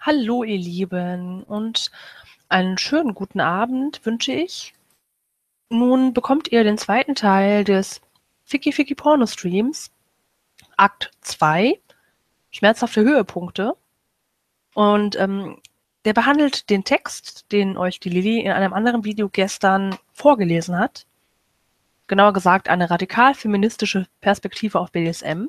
Hallo, ihr Lieben, und einen schönen guten Abend wünsche ich. Nun bekommt ihr den zweiten Teil des Ficky Ficky Porno Streams, Akt 2, schmerzhafte Höhepunkte. Und der behandelt den Text, den euch die Lilly in einem anderen Video gestern vorgelesen hat. Genauer gesagt, eine radikal-feministische Perspektive auf BDSM.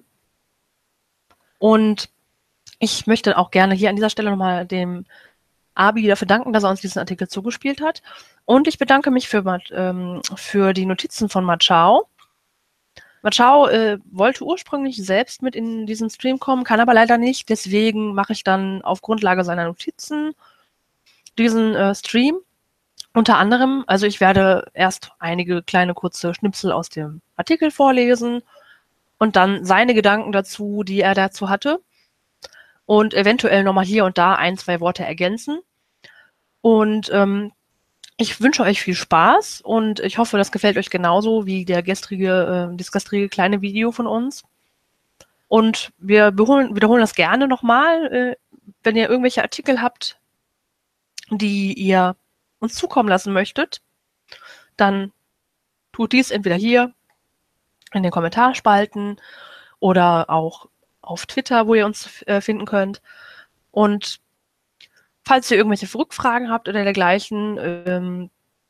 Und ich möchte auch gerne hier an dieser Stelle nochmal dem Abi dafür danken, dass er uns diesen Artikel zugespielt hat. Und ich bedanke mich für die Notizen von Machao. Machao wollte ursprünglich selbst mit in diesen Stream kommen, kann aber leider nicht. Deswegen mache ich dann auf Grundlage seiner Notizen diesen Stream. Unter anderem, also ich werde erst einige kleine kurze Schnipsel aus dem Artikel vorlesen und dann seine Gedanken dazu, die er dazu hatte. Und eventuell nochmal hier und da ein, zwei Worte ergänzen. Und ich wünsche euch viel Spaß und ich hoffe, das gefällt euch genauso wie das gestrige kleine Video von uns. Und wir wiederholen das gerne nochmal, wenn ihr irgendwelche Artikel habt, die ihr uns zukommen lassen möchtet, dann tut dies entweder hier in den Kommentarspalten oder auch auf Twitter, wo ihr uns finden könnt. Und falls ihr irgendwelche Rückfragen habt oder dergleichen,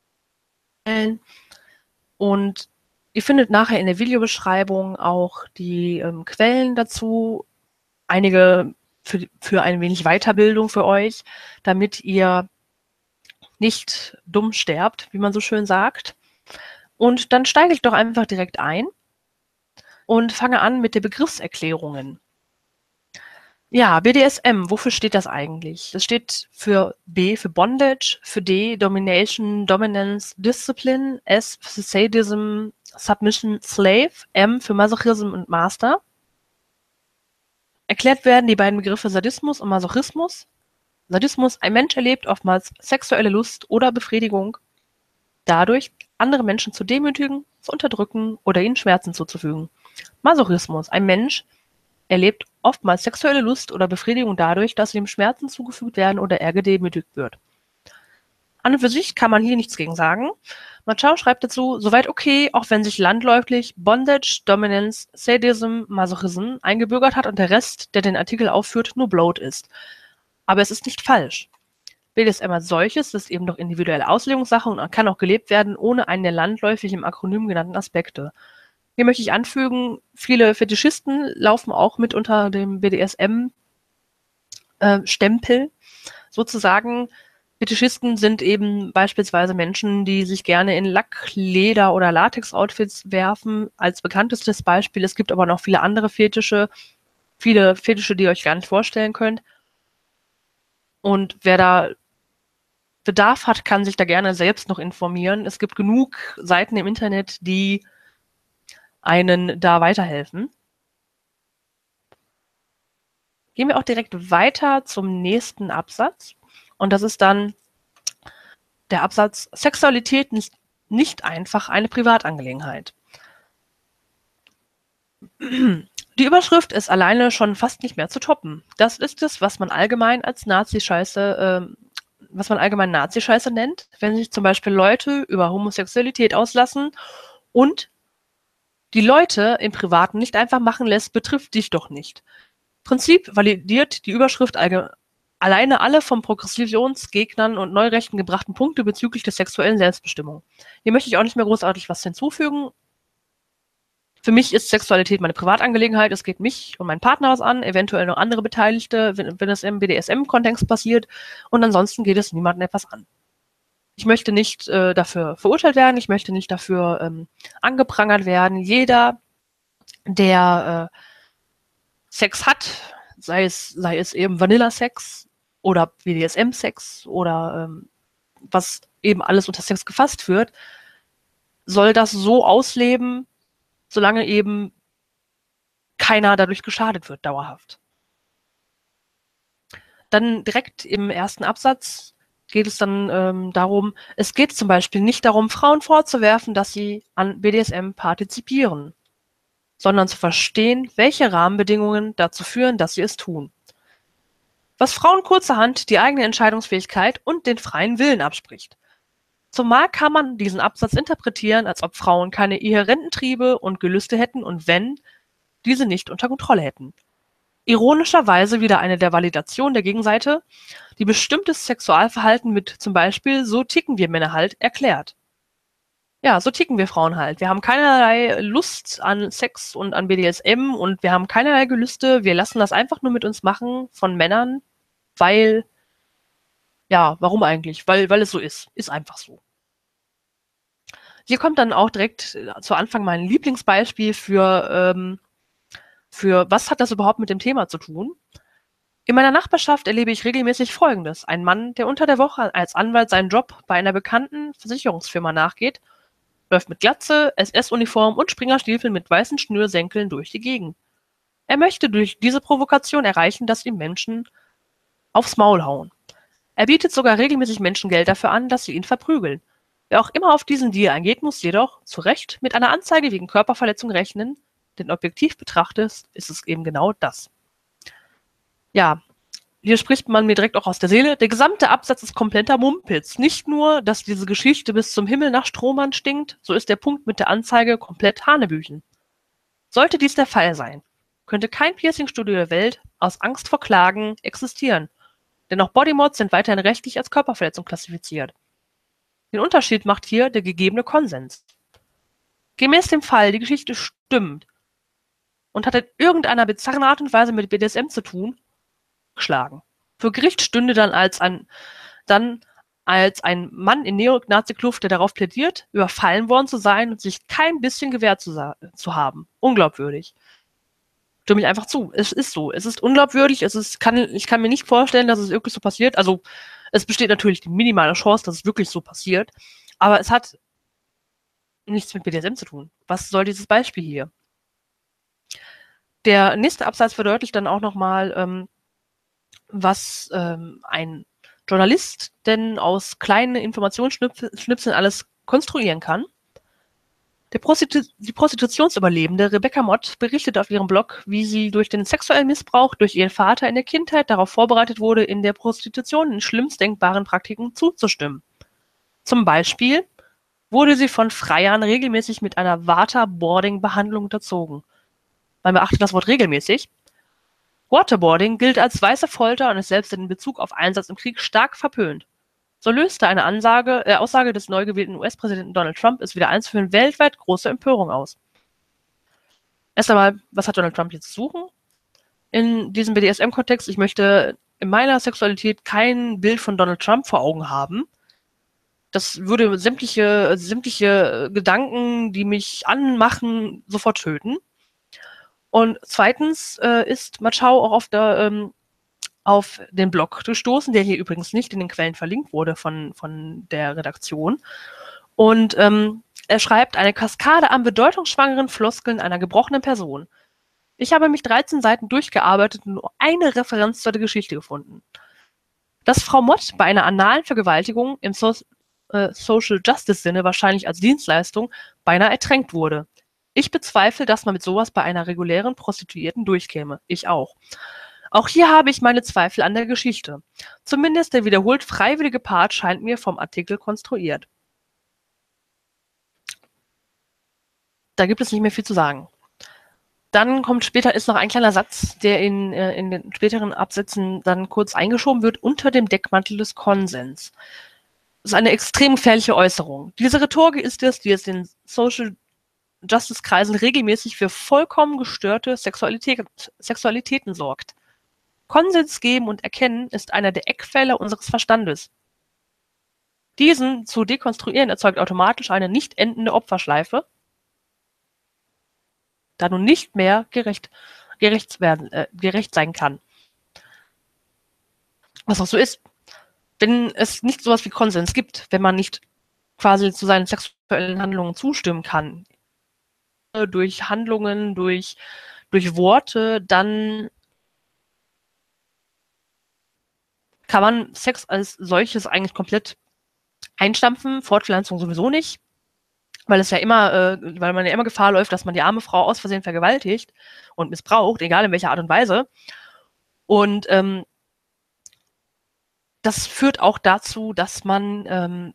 und ihr findet nachher in der Videobeschreibung auch die Quellen dazu, einige für ein wenig Weiterbildung für euch, damit ihr nicht dumm sterbt, wie man so schön sagt. Und dann steige ich doch einfach direkt ein und fange an mit der Begriffserklärungen. Ja, BDSM, wofür steht das eigentlich? Das steht für B für Bondage, für D Domination, Dominance, Discipline, S für Sadism, Submission, Slave, M für Masochism und Master. Erklärt werden die beiden Begriffe Sadismus und Masochismus. Sadismus, ein Mensch erlebt oftmals sexuelle Lust oder Befriedigung dadurch, andere Menschen zu demütigen, zu unterdrücken oder ihnen Schmerzen zuzufügen. Masochismus, ein Mensch erlebt oftmals sexuelle Lust oder Befriedigung dadurch, dass ihm Schmerzen zugefügt werden oder er gedemütigt wird. An und für sich kann man hier nichts gegen sagen. Machao schreibt dazu, soweit okay, auch wenn sich landläufig Bondage, Dominance, Sadism, Masochism eingebürgert hat und der Rest, der den Artikel aufführt, nur Bloat ist. Aber es ist nicht falsch. BDSM als solches ist eben doch individuelle Auslegungssache und kann auch gelebt werden, ohne einen der landläufig im Akronym genannten Aspekte. Hier möchte ich anfügen, viele Fetischisten laufen auch mit unter dem BDSM-Stempel sozusagen. Fetischisten sind eben beispielsweise Menschen, die sich gerne in Lack-, Leder- oder Latex-Outfits werfen, als bekanntestes Beispiel. Es gibt aber noch viele andere Fetische, die ihr euch gar nicht vorstellen könnt. Und wer da Bedarf hat, kann sich da gerne selbst noch informieren. Es gibt genug Seiten im Internet, die einen da weiterhelfen. Gehen wir auch direkt weiter zum nächsten Absatz. Und das ist dann der Absatz Sexualität nicht einfach eine Privatangelegenheit. Die Überschrift ist alleine schon fast nicht mehr zu toppen. Das ist es, was man allgemein als Nazi-Scheiße nennt, wenn sich zum Beispiel Leute über Homosexualität auslassen und die Leute im Privaten nicht einfach machen lässt, betrifft dich doch nicht. Prinzip validiert die Überschrift alleine alle von Progressionsgegnern und Neurechten gebrachten Punkte bezüglich der sexuellen Selbstbestimmung. Hier möchte ich auch nicht mehr großartig was hinzufügen. Für mich ist Sexualität meine Privatangelegenheit. Es geht mich und meinen Partner was an, eventuell noch andere Beteiligte, wenn es im BDSM-Kontext passiert. Und ansonsten geht es niemandem etwas an. Ich möchte nicht dafür verurteilt werden. Ich möchte nicht dafür angeprangert werden. Jeder, der Sex hat, sei es eben Vanilla-Sex oder BDSM-Sex oder was eben alles unter Sex gefasst wird, soll das so ausleben, solange eben keiner dadurch geschadet wird, dauerhaft. Dann direkt im ersten Absatz geht es dann darum, es geht zum Beispiel nicht darum, Frauen vorzuwerfen, dass sie an BDSM partizipieren, sondern zu verstehen, welche Rahmenbedingungen dazu führen, dass sie es tun. was Frauen kurzerhand die eigene Entscheidungsfähigkeit und den freien Willen abspricht. Zumal kann man diesen Absatz interpretieren, als ob Frauen keine inhärenten Triebe und Gelüste hätten und wenn, diese nicht unter Kontrolle hätten. Ironischerweise wieder eine der Validation der Gegenseite, die bestimmtes Sexualverhalten mit zum Beispiel „so ticken wir Männer halt“ erklärt. Ja, so ticken wir Frauen halt. Wir haben keinerlei Lust an Sex und an BDSM und wir haben keinerlei Gelüste. Wir lassen das einfach nur mit uns machen von Männern, weil ja, warum eigentlich? Weil es so ist. Ist einfach so. Hier kommt dann auch direkt zu Anfang mein Lieblingsbeispiel für was hat das überhaupt mit dem Thema zu tun? In meiner Nachbarschaft erlebe ich regelmäßig Folgendes. Ein Mann, der unter der Woche als Anwalt seinen Job bei einer bekannten Versicherungsfirma nachgeht, läuft mit Glatze, SS-Uniform und Springerstiefeln mit weißen Schnürsenkeln durch die Gegend. Er möchte durch diese Provokation erreichen, dass ihm Menschen aufs Maul hauen. Er bietet sogar regelmäßig Menschen Geld dafür an, dass sie ihn verprügeln. Wer auch immer auf diesen Deal eingeht, muss jedoch zu Recht mit einer Anzeige wegen Körperverletzung rechnen, denn objektiv betrachtet ist es eben genau das. Ja, hier spricht man mir direkt auch aus der Seele. Der gesamte Absatz ist kompletter Mumpitz. Nicht nur, dass diese Geschichte bis zum Himmel nach Strohmann stinkt, so ist der Punkt mit der Anzeige komplett Hanebüchen. Sollte dies der Fall sein, könnte kein Piercingstudio der Welt aus Angst vor Klagen existieren. Denn auch Bodymods sind weiterhin rechtlich als Körperverletzung klassifiziert. Den Unterschied macht hier der gegebene Konsens. Gemäß dem Fall, die Geschichte stimmt und hat in irgendeiner bizarren Art und Weise mit BDSM zu tun, geschlagen. Vor Gericht stünde dann als ein Mann in Neonazi-Kluft, der darauf plädiert, überfallen worden zu sein und sich kein bisschen gewehrt zu haben. Unglaubwürdig. Stimme ich einfach zu. Es ist so. Es ist unglaubwürdig. Ich kann mir nicht vorstellen, dass es wirklich so passiert. Also, es besteht natürlich die minimale Chance, dass es wirklich so passiert. Aber es hat nichts mit BDSM zu tun. Was soll dieses Beispiel hier? Der nächste Absatz verdeutlicht dann auch nochmal, was ein Journalist denn aus kleinen Informationsschnipseln alles konstruieren kann. Die Prostitutionsüberlebende Rebecca Mott berichtet auf ihrem Blog, wie sie durch den sexuellen Missbrauch durch ihren Vater in der Kindheit darauf vorbereitet wurde, in der Prostitution den schlimmst denkbaren Praktiken zuzustimmen. Zum Beispiel wurde sie von Freiern regelmäßig mit einer Waterboarding-Behandlung unterzogen. Man beachtet das Wort regelmäßig. Waterboarding gilt als weiße Folter und ist selbst in Bezug auf Einsatz im Krieg stark verpönt. So löste eine Aussage des neu gewählten US-Präsidenten Donald Trump es wieder eins für weltweit große Empörung aus. Erst einmal, was hat Donald Trump jetzt zu suchen? In diesem BDSM-Kontext, ich möchte in meiner Sexualität kein Bild von Donald Trump vor Augen haben. Das würde sämtliche Gedanken, die mich anmachen, sofort töten. Und zweitens ist Machau auch auf den Blog gestoßen, der hier übrigens nicht in den Quellen verlinkt wurde von der Redaktion. Und er schreibt, eine Kaskade an bedeutungsschwangeren Floskeln einer gebrochenen Person. Ich habe mich 13 Seiten durchgearbeitet und nur eine Referenz zur Geschichte gefunden. Dass Frau Mott bei einer analen Vergewaltigung im Social Justice Sinne wahrscheinlich als Dienstleistung beinahe ertränkt wurde. Ich bezweifle, dass man mit sowas bei einer regulären Prostituierten durchkäme. Ich auch. Auch hier habe ich meine Zweifel an der Geschichte. Zumindest der wiederholt freiwillige Part scheint mir vom Artikel konstruiert. Da gibt es nicht mehr viel zu sagen. Dann kommt später, ist noch ein kleiner Satz, der in den späteren Absätzen dann kurz eingeschoben wird, unter dem Deckmantel des Konsens. Das ist eine extrem gefährliche Äußerung. Diese Rhetorik ist es, die es den Social Justice-Kreisen regelmäßig für vollkommen gestörte Sexualitäten sorgt. Konsens geben und erkennen ist einer der Eckpfeiler unseres Verstandes. Diesen zu dekonstruieren erzeugt automatisch eine nicht endende Opferschleife, da nun nicht mehr gerecht sein kann. Was auch so ist, wenn es nicht sowas wie Konsens gibt, wenn man nicht quasi zu seinen sexuellen Handlungen zustimmen kann, durch Handlungen, durch Worte, dann kann man Sex als solches eigentlich komplett einstampfen, Fortpflanzung sowieso nicht, weil man ja immer Gefahr läuft, dass man die arme Frau aus Versehen vergewaltigt und missbraucht, egal in welcher Art und Weise. Und das führt auch dazu, dass man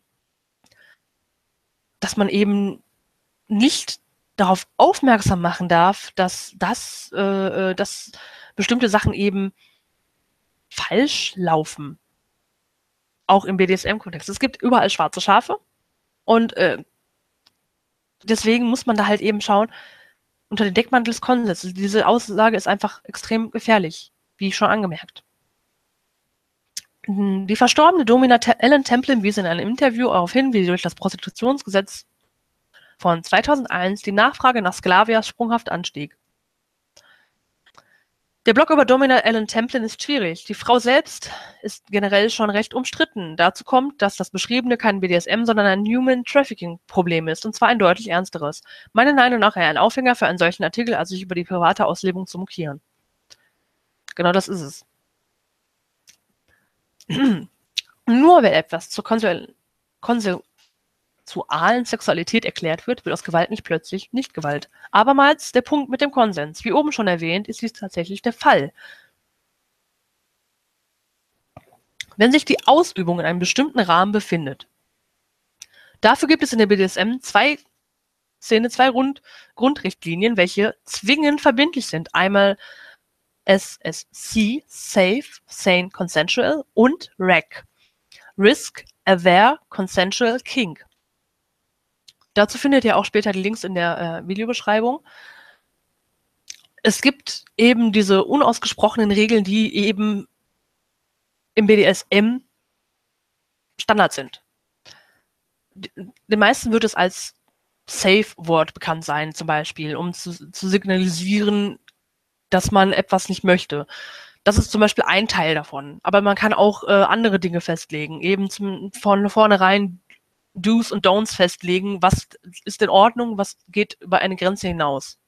eben nicht darauf aufmerksam machen darf, dass bestimmte Sachen eben falsch laufen. Auch im BDSM-Kontext. Es gibt überall schwarze Schafe und deswegen muss man da halt eben schauen, unter dem Deckmantel des Konsens. Diese Aussage ist einfach extrem gefährlich, wie schon angemerkt. Die verstorbene Domina Ellen Templin wies in einem Interview darauf hin, wie durch das Prostitutionsgesetz von 2001 die Nachfrage nach Sklavias sprunghaft anstieg. Der Blog über Domina Ellen Templin ist schwierig. Die Frau selbst ist generell schon recht umstritten. Dazu kommt, dass das Beschriebene kein BDSM, sondern ein Human Trafficking-Problem ist, und zwar ein deutlich ernsteres. Meiner Meinung nach eher ein Aufhänger für einen solchen Artikel, als sich über die private Auslebung zu mokieren. Genau das ist es. Nur wenn etwas zur konsensualen Sexualität erklärt wird, wird aus Gewalt nicht plötzlich Nicht-Gewalt. Abermals der Punkt mit dem Konsens. Wie oben schon erwähnt, ist dies tatsächlich der Fall. Wenn sich die Ausübung in einem bestimmten Rahmen befindet. Dafür gibt es in der BDSM zwei Grundrichtlinien, welche zwingend verbindlich sind. Einmal SSC, Safe, Sane, Consensual, und RAC, Risk, Aware, Consensual, Kink. Dazu findet ihr auch später die Links in der Videobeschreibung. Es gibt eben diese unausgesprochenen Regeln, die eben im BDSM Standard sind. Den meisten wird es als Safe-Wort bekannt sein, zum Beispiel, um zu signalisieren, dass man etwas nicht möchte. Das ist zum Beispiel ein Teil davon. Aber man kann auch andere Dinge festlegen, eben von vornherein Do's und Don'ts festlegen, was ist in Ordnung, was geht über eine Grenze hinaus.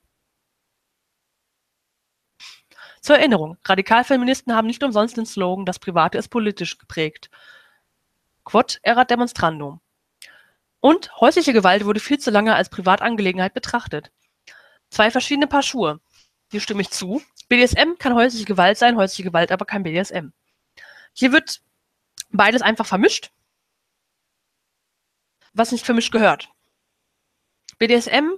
Zur Erinnerung, Radikalfeministen haben nicht umsonst den Slogan, das Private ist politisch geprägt. Quod erat demonstrandum. Und häusliche Gewalt wurde viel zu lange als Privatangelegenheit betrachtet. Zwei verschiedene Paar Schuhe. Hier stimme ich zu. BDSM kann häusliche Gewalt sein, häusliche Gewalt aber kein BDSM. Hier wird beides einfach vermischt, was nicht vermischt gehört. BDSM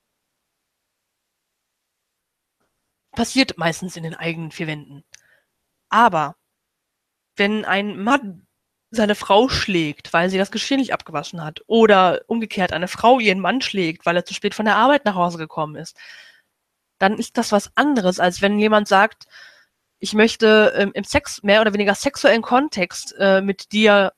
passiert meistens in den eigenen vier Wänden. Aber wenn ein Mann seine Frau schlägt, weil sie das Geschirr nicht abgewaschen hat, oder umgekehrt eine Frau ihren Mann schlägt, weil er zu spät von der Arbeit nach Hause gekommen ist, dann ist das was anderes, als wenn jemand sagt, ich möchte im Sex, mehr oder weniger sexuellen Kontext mit dir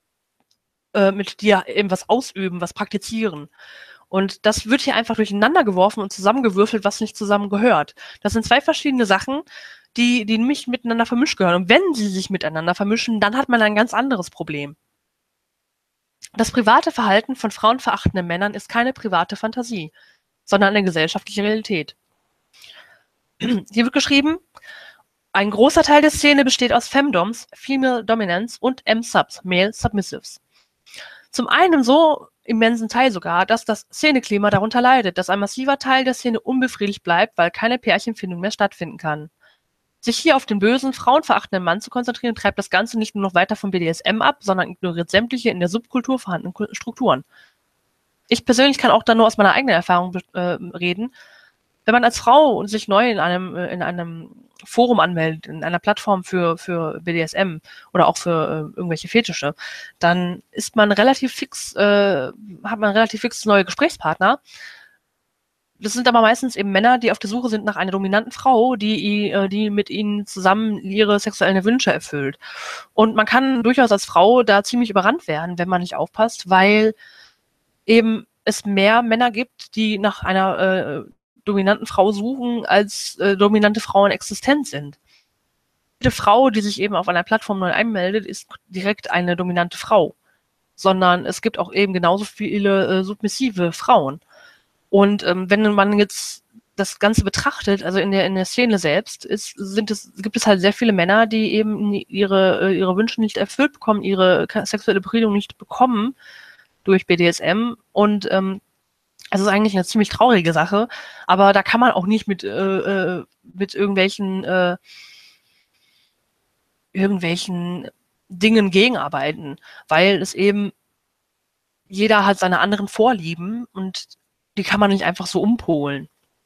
eben was ausüben, was praktizieren. Und das wird hier einfach durcheinander geworfen und zusammengewürfelt, was nicht zusammengehört. Das sind zwei verschiedene Sachen, die nicht miteinander vermischt gehören. Und wenn sie sich miteinander vermischen, dann hat man ein ganz anderes Problem. Das private Verhalten von frauenverachtenden Männern ist keine private Fantasie, sondern eine gesellschaftliche Realität. Hier wird geschrieben, ein großer Teil der Szene besteht aus Femdoms, Female Dominance, und M-Subs, Male Submissives. Zum einen so immensen Teil sogar, dass das Szeneklima darunter leidet, dass ein massiver Teil der Szene unbefriedigt bleibt, weil keine Pärchenfindung mehr stattfinden kann. Sich hier auf den bösen, frauenverachtenden Mann zu konzentrieren, treibt das Ganze nicht nur noch weiter vom BDSM ab, sondern ignoriert sämtliche in der Subkultur vorhandenen Strukturen. Ich persönlich kann auch da nur aus meiner eigenen Erfahrung reden. Wenn man als Frau sich neu in einem Forum anmeldet, in einer Plattform für BDSM oder auch für irgendwelche Fetische, dann ist man relativ fix, hat man relativ fix neue Gesprächspartner. Das sind aber meistens eben Männer, die auf der Suche sind nach einer dominanten Frau, die mit ihnen zusammen ihre sexuellen Wünsche erfüllt. Und man kann durchaus als Frau da ziemlich überrannt werden, wenn man nicht aufpasst, weil eben es mehr Männer gibt, die nach einer dominanten Frau suchen, als dominante Frauen existent sind. Jede Frau, die sich eben auf einer Plattform neu einmeldet, ist direkt eine dominante Frau. Sondern es gibt auch eben genauso viele submissive Frauen. Und wenn man jetzt das Ganze betrachtet, also in der Szene selbst, gibt es halt sehr viele Männer, die eben ihre Wünsche nicht erfüllt bekommen, ihre sexuelle Befriedigung nicht bekommen durch BDSM. Und also es ist eigentlich eine ziemlich traurige Sache, aber da kann man auch nicht mit irgendwelchen Dingen gegenarbeiten, weil es eben jeder hat seine anderen Vorlieben und die kann man nicht einfach so umpolen.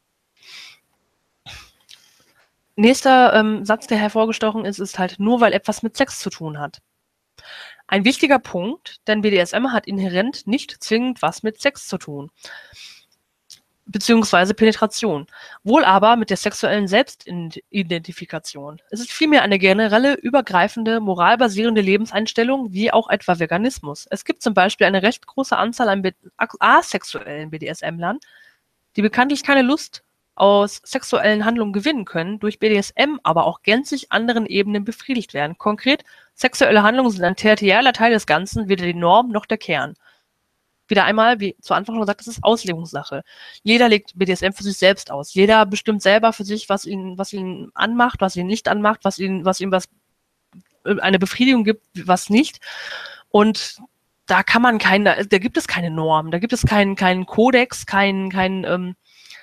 Nächster Satz, der hervorgestochen ist, ist halt nur, weil etwas mit Sex zu tun hat. Ein wichtiger Punkt, denn BDSM hat inhärent nicht zwingend was mit Sex zu tun, beziehungsweise Penetration, wohl aber mit der sexuellen Selbstidentifikation. Es ist vielmehr eine generelle, übergreifende, moralbasierende Lebenseinstellung, wie auch etwa Veganismus. Es gibt zum Beispiel eine recht große Anzahl an asexuellen BDSM-Lern, die bekanntlich keine Lust aus sexuellen Handlungen gewinnen können, durch BDSM aber auch gänzlich anderen Ebenen befriedigt werden. Konkret, sexuelle Handlungen sind ein tertiärer Teil des Ganzen, weder die Norm noch der Kern. Wieder einmal, wie zu Anfang schon gesagt, das ist Auslegungssache. Jeder legt BDSM für sich selbst aus. Jeder bestimmt selber für sich, was ihn anmacht, was ihn nicht anmacht, was ihm eine Befriedigung gibt, was nicht. Und da kann man da gibt es keine Norm, da gibt es keinen Kodex, keinen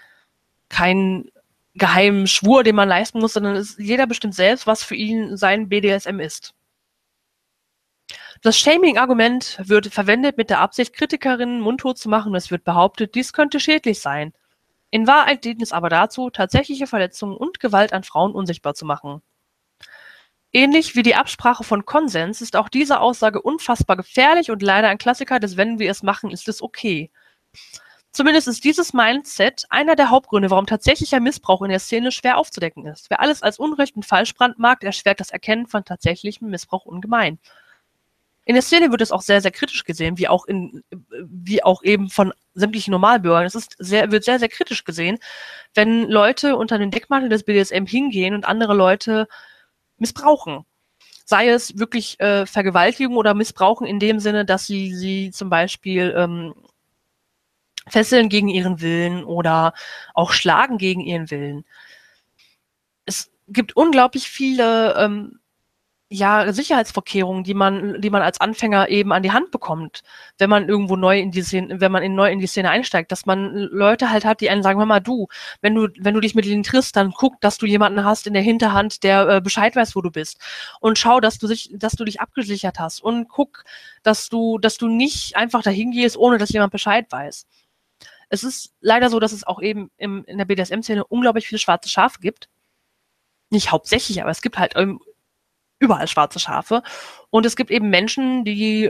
geheimen Schwur, den man leisten muss, sondern jeder bestimmt selbst, was für ihn sein BDSM ist. Das Shaming-Argument wird verwendet mit der Absicht, Kritikerinnen mundtot zu machen, und es wird behauptet, dies könnte schädlich sein. In Wahrheit dient es aber dazu, tatsächliche Verletzungen und Gewalt an Frauen unsichtbar zu machen. Ähnlich wie die Absprache von Konsens ist auch diese Aussage unfassbar gefährlich und leider ein Klassiker des Wenn wir es machen, ist es okay. Zumindest ist dieses Mindset einer der Hauptgründe, warum tatsächlicher Missbrauch in der Szene schwer aufzudecken ist. Wer alles als Unrecht und falsch brandmarkt, erschwert das Erkennen von tatsächlichem Missbrauch ungemein. In der Szene wird es auch sehr, sehr kritisch gesehen, wie auch eben von sämtlichen Normalbürgern. Wird sehr, sehr kritisch gesehen, wenn Leute unter den Deckmantel des BDSM hingehen und andere Leute missbrauchen. Sei es wirklich Vergewaltigung oder Missbrauchen in dem Sinne, dass sie zum Beispiel fesseln gegen ihren Willen oder auch schlagen gegen ihren Willen. Es gibt unglaublich viele Sicherheitsvorkehrungen, die man als Anfänger eben an die Hand bekommt, wenn man irgendwo neu in die Szene einsteigt, dass man Leute halt hat, die einen sagen, hör mal, wenn du dich mit denen triffst, dann guck, dass du jemanden hast in der Hinterhand, der Bescheid weiß, wo du bist, und schau, dass du dich abgesichert hast, und guck, dass du nicht einfach dahin gehst, ohne dass jemand Bescheid weiß. Es ist leider so, dass es auch eben in der BDSM-Szene unglaublich viele schwarze Schafe gibt. Nicht hauptsächlich, aber es gibt halt überall schwarze Schafe. Und es gibt eben Menschen, die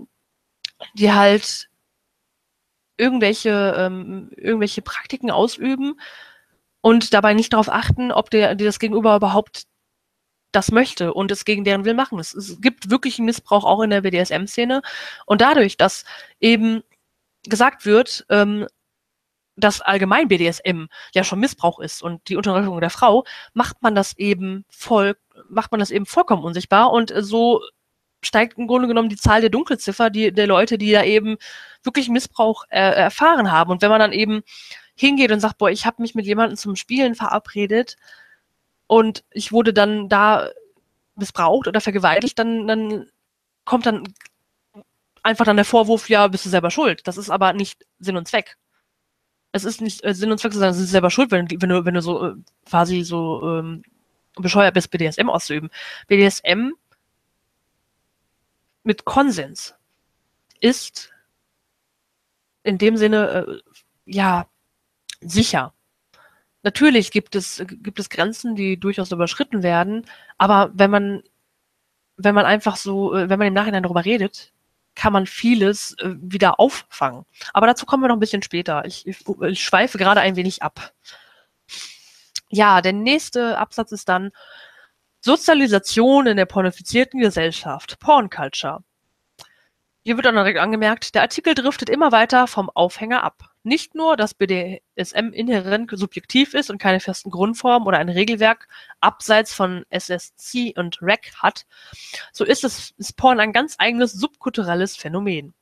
halt irgendwelche Praktiken ausüben und dabei nicht darauf achten, ob das Gegenüber überhaupt das möchte und es gegen deren Willen machen. Es gibt wirklich einen Missbrauch auch in der BDSM-Szene. Und dadurch, dass eben gesagt wird, dass allgemein BDSM ja schon Missbrauch ist und die Unterdrückung der Frau, macht man das eben vollkommen unsichtbar, und so steigt im Grunde genommen die Zahl der Dunkelziffer, der Leute, die da eben wirklich Missbrauch erfahren haben. Und wenn man dann eben hingeht und sagt, boah, ich habe mich mit jemandem zum Spielen verabredet und ich wurde dann da missbraucht oder vergewaltigt, dann kommt dann einfach der Vorwurf, ja, bist du selber schuld. Das ist aber nicht Sinn und Zweck. Es ist nicht Sinn und Zweck zu sagen, sie ist selber schuld, wenn du so quasi so bescheuert bist, BDSM auszuüben. BDSM mit Konsens ist in dem Sinne sicher. Natürlich gibt es Grenzen, die durchaus überschritten werden, aber wenn man einfach so, wenn man im Nachhinein darüber redet, kann man vieles wieder auffangen. Aber dazu kommen wir noch ein bisschen später. Ich schweife gerade ein wenig ab. Ja, der nächste Absatz ist dann Sozialisation in der pornifizierten Gesellschaft, Porn Culture. Hier wird dann direkt angemerkt, der Artikel driftet immer weiter vom Aufhänger ab. Nicht nur, dass BDSM inhärent subjektiv ist und keine festen Grundformen oder ein Regelwerk abseits von SSC und REC hat, so ist Porn ein ganz eigenes subkulturelles Phänomen.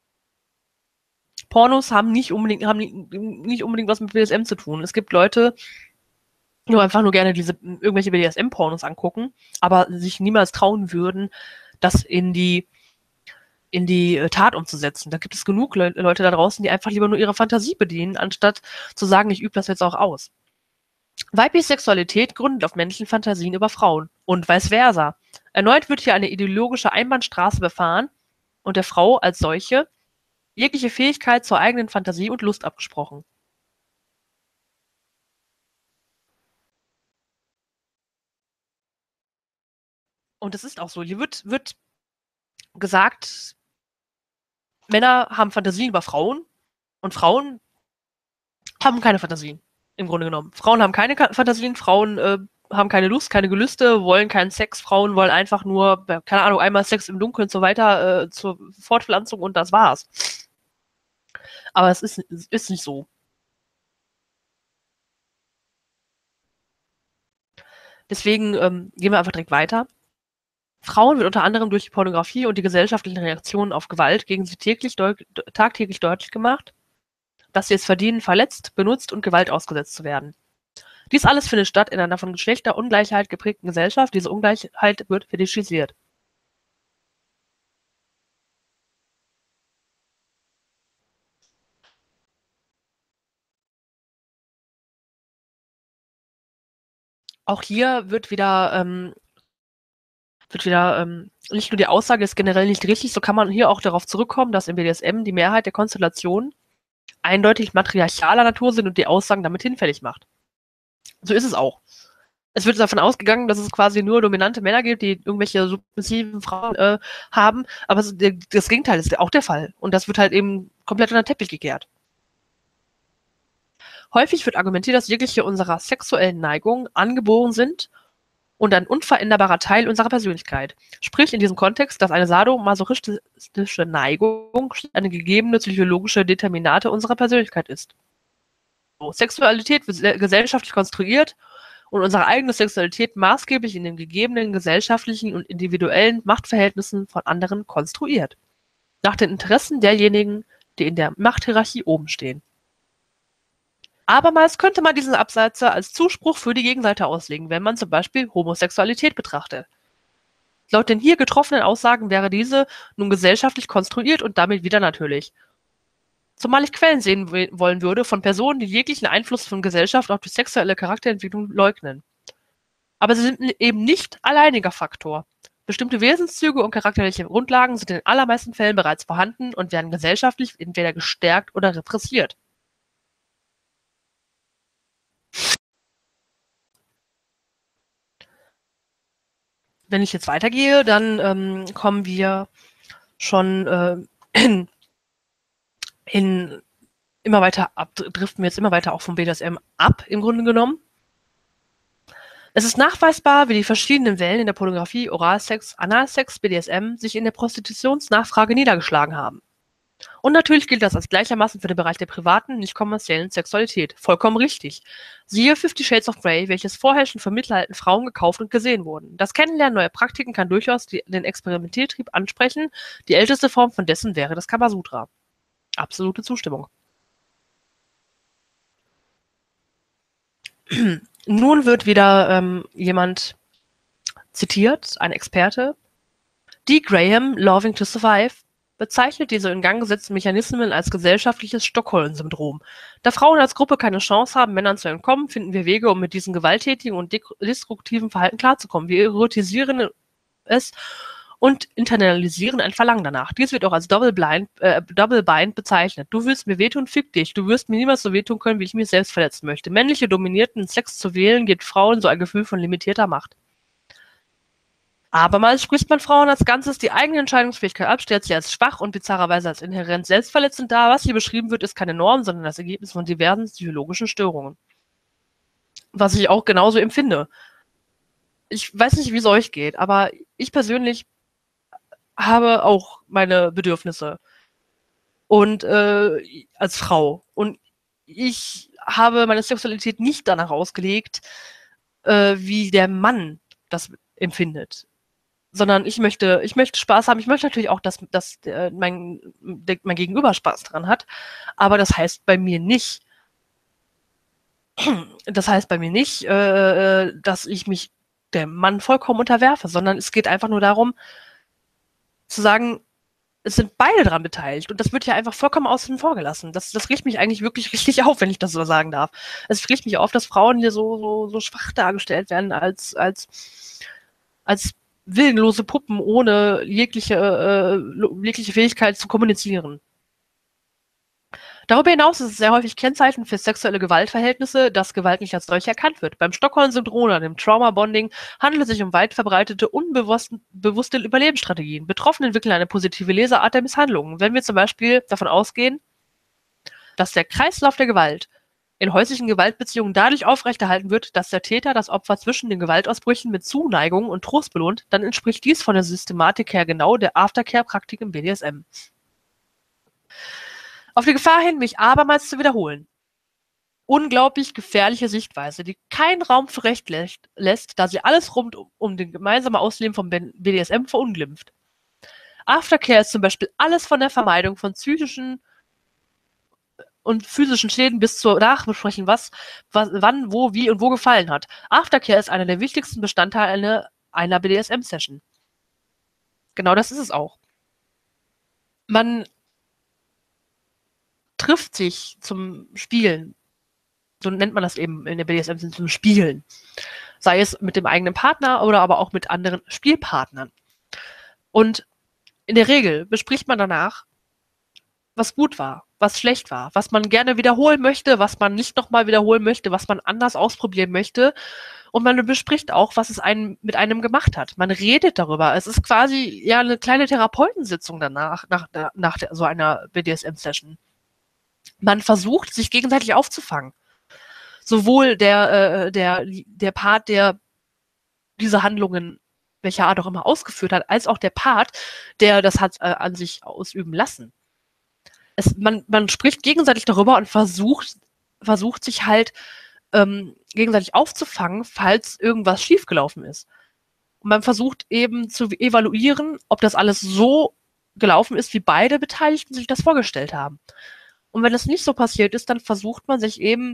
Pornos haben nicht unbedingt was mit BDSM zu tun. Es gibt Leute, die einfach nur gerne irgendwelche BDSM-Pornos angucken, aber sich niemals trauen würden, das in die Tat umzusetzen. Da gibt es genug Leute da draußen, die einfach lieber nur ihre Fantasie bedienen, anstatt zu sagen, ich übe das jetzt auch aus. Weibliche Sexualität gründet auf männlichen Fantasien über Frauen und vice versa. Erneut wird hier eine ideologische Einbahnstraße befahren und der Frau als solche jegliche Fähigkeit zur eigenen Fantasie und Lust abgesprochen. Und es ist auch so. Hier wird gesagt, Männer haben Fantasien über Frauen und Frauen haben keine Fantasien, im Grunde genommen. Frauen haben keine Fantasien, Frauen haben keine Lust, keine Gelüste, wollen keinen Sex. Frauen wollen einfach nur, keine Ahnung, einmal Sex im Dunkeln und so weiter zur Fortpflanzung und das war's. Aber es ist nicht so. Deswegen gehen wir einfach direkt weiter. Frauen wird unter anderem durch die Pornografie und die gesellschaftlichen Reaktionen auf Gewalt gegen sie tagtäglich deutlich gemacht, dass sie es verdienen, verletzt, benutzt und Gewalt ausgesetzt zu werden. Dies alles findet statt in einer von Geschlechterungleichheit geprägten Gesellschaft. Diese Ungleichheit wird fetischisiert. Auch hier wird wieder nicht nur die Aussage ist generell nicht richtig, so kann man hier auch darauf zurückkommen, dass im BDSM die Mehrheit der Konstellationen eindeutig matriarchaler Natur sind und die Aussagen damit hinfällig macht. So ist es auch. Es wird davon ausgegangen, dass es quasi nur dominante Männer gibt, die irgendwelche submissiven Frauen haben, aber das Gegenteil ist auch der Fall. Und das wird halt eben komplett unter den Teppich gekehrt. Häufig wird argumentiert, dass jegliche unserer sexuellen Neigungen angeboren sind und ein unveränderbarer Teil unserer Persönlichkeit. Sprich in diesem Kontext, dass eine sadomasochistische Neigung eine gegebene psychologische Determinate unserer Persönlichkeit ist. So, Sexualität wird gesellschaftlich konstruiert und unsere eigene Sexualität maßgeblich in den gegebenen gesellschaftlichen und individuellen Machtverhältnissen von anderen konstruiert. Nach den Interessen derjenigen, die in der Machthierarchie oben stehen. Abermals könnte man diesen Absatz als Zuspruch für die Gegenseite auslegen, wenn man zum Beispiel Homosexualität betrachtet. Laut den hier getroffenen Aussagen wäre diese nun gesellschaftlich konstruiert und damit wieder natürlich. Zumal ich Quellen sehen wollen würde von Personen, die jeglichen Einfluss von Gesellschaft auf die sexuelle Charakterentwicklung leugnen. Aber sie sind eben nicht alleiniger Faktor. Bestimmte Wesenszüge und charakterliche Grundlagen sind in den allermeisten Fällen bereits vorhanden und werden gesellschaftlich entweder gestärkt oder repressiert. Wenn ich jetzt weitergehe, dann kommen wir schon immer weiter ab, driften wir jetzt immer weiter auch vom BDSM ab, im Grunde genommen. Es ist nachweisbar, wie die verschiedenen Wellen in der Pornografie, Oralsex, Analsex, BDSM sich in der Prostitutionsnachfrage niedergeschlagen haben. Und natürlich gilt das als gleichermaßen für den Bereich der privaten, nicht kommerziellen Sexualität. Vollkommen richtig. Siehe 50 Shades of Grey, welches vorher schon von mittelalten Frauen gekauft und gesehen wurden. Das Kennenlernen neuer Praktiken kann durchaus den Experimentiertrieb ansprechen. Die älteste Form von dessen wäre das Kamasutra. Absolute Zustimmung. Nun wird wieder jemand zitiert, ein Experte. D. Graham, Loving to Survive, bezeichnet diese in Gang gesetzten Mechanismen als gesellschaftliches Stockholm-Syndrom. Da Frauen als Gruppe keine Chance haben, Männern zu entkommen, finden wir Wege, um mit diesem gewalttätigen und destruktiven Verhalten klarzukommen. Wir erotisieren es und internalisieren ein Verlangen danach. Dies wird auch als Double Bind bezeichnet. Du willst mir wehtun, fick dich. Du wirst mir niemals so wehtun können, wie ich mich selbst verletzen möchte. Männliche dominierten Sex zu wählen, gibt Frauen so ein Gefühl von limitierter Macht. Abermals spricht man Frauen als Ganzes die eigene Entscheidungsfähigkeit ab, stellt sie als schwach und bizarrerweise als inhärent selbstverletzend dar. Was hier beschrieben wird, ist keine Norm, sondern das Ergebnis von diversen psychologischen Störungen. Was ich auch genauso empfinde. Ich weiß nicht, wie es euch geht, aber ich persönlich habe auch meine Bedürfnisse und als Frau. Und ich habe meine Sexualität nicht danach ausgelegt, wie der Mann das empfindet. Sondern ich möchte Spaß haben. Ich möchte natürlich auch, dass mein Gegenüber Spaß dran hat. Aber das heißt bei mir nicht, dass ich mich dem Mann vollkommen unterwerfe, sondern es geht einfach nur darum, zu sagen, es sind beide daran beteiligt und das wird ja einfach vollkommen außen vor gelassen. Das riecht mich eigentlich wirklich richtig auf, wenn ich das so sagen darf. Es riecht mich auf, dass Frauen hier so schwach dargestellt werden als willenlose Puppen ohne jegliche Fähigkeit zu kommunizieren. Darüber hinaus ist es sehr häufig Kennzeichen für sexuelle Gewaltverhältnisse, dass Gewalt nicht als solche erkannt wird. Beim Stockholm-Syndrom oder dem Trauma-Bonding handelt es sich um weit verbreitete, unbewusste Überlebensstrategien. Betroffene entwickeln eine positive Lesart der Misshandlungen. Wenn wir zum Beispiel davon ausgehen, dass der Kreislauf der Gewalt in häuslichen Gewaltbeziehungen dadurch aufrechterhalten wird, dass der Täter das Opfer zwischen den Gewaltausbrüchen mit Zuneigung und Trost belohnt, dann entspricht dies von der Systematik her genau der Aftercare-Praktik im BDSM. Auf die Gefahr hin, mich abermals zu wiederholen. Unglaublich gefährliche Sichtweise, die keinen Raum für Recht lässt, da sie alles rund um den gemeinsamen Ausleben vom BDSM verunglimpft. Aftercare ist zum Beispiel alles von der Vermeidung von psychischen und physischen Schäden bis zur Nachbesprechen, was wann, wo, wie und wo gefallen hat. Aftercare ist einer der wichtigsten Bestandteile einer BDSM-Session. Genau das ist es auch. Man trifft sich zum Spielen. So nennt man das eben in der BDSM, zum Spielen. Sei es mit dem eigenen Partner oder aber auch mit anderen Spielpartnern. Und in der Regel bespricht man danach, was gut war, was schlecht war, was man gerne wiederholen möchte, was man nicht nochmal wiederholen möchte, was man anders ausprobieren möchte. Und man bespricht auch, was es mit einem gemacht hat. Man redet darüber. Es ist quasi ja eine kleine Therapeutensitzung danach, nach so einer BDSM-Session. Man versucht, sich gegenseitig aufzufangen. Sowohl der Part, der diese Handlungen, welcher Art auch immer, ausgeführt hat, als auch der Part, der das hat an sich ausüben lassen. Man spricht gegenseitig darüber und versucht sich halt gegenseitig aufzufangen, falls irgendwas schiefgelaufen ist. Und man versucht eben zu evaluieren, ob das alles so gelaufen ist, wie beide Beteiligten sich das vorgestellt haben. Und wenn das nicht so passiert ist, dann versucht man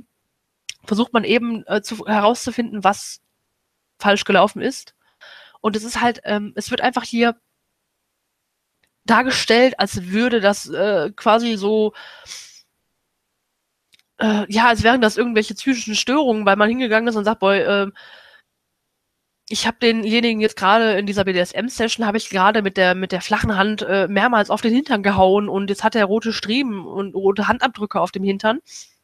herauszufinden, was falsch gelaufen ist. Und es ist halt, es wird einfach hier dargestellt, als würde das quasi so, als wären das irgendwelche psychischen Störungen, weil man hingegangen ist und sagt, boy, ich habe denjenigen jetzt gerade in dieser BDSM-Session, habe ich gerade mit der flachen Hand mehrmals auf den Hintern gehauen und jetzt hat er rote Striemen und rote Handabdrücke auf dem Hintern.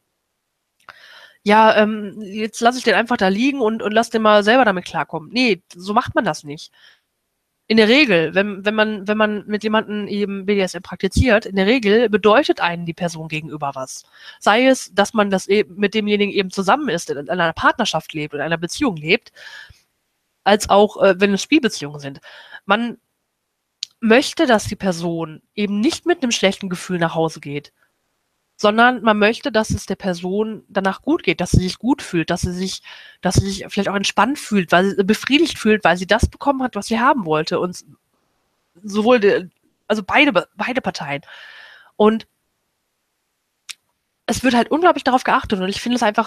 Ja, jetzt lasse ich den einfach da liegen und lass den mal selber damit klarkommen. Nee, so macht man das nicht. In der Regel, wenn man mit jemandem eben BDSM praktiziert, in der Regel bedeutet einen die Person gegenüber was. Sei es, dass man das eben mit demjenigen eben zusammen ist, in einer Partnerschaft lebt, in einer Beziehung lebt, als auch, wenn es Spielbeziehungen sind. Man möchte, dass die Person eben nicht mit einem schlechten Gefühl nach Hause geht, sondern man möchte, dass es der Person danach gut geht, dass sie sich gut fühlt, dass sie sich vielleicht auch entspannt fühlt, weil sie befriedigt fühlt, weil sie das bekommen hat, was sie haben wollte. Und sowohl, also beide Parteien. Und es wird halt unglaublich darauf geachtet und ich finde es einfach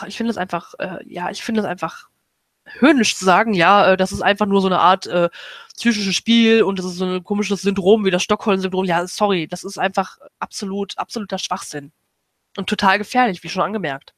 höhnisch zu sagen, ja, das ist einfach nur so eine Art psychisches Spiel und das ist so ein komisches Syndrom wie das Stockholm-Syndrom. Ja, sorry, das ist einfach absoluter Schwachsinn. Und total gefährlich, wie schon angemerkt.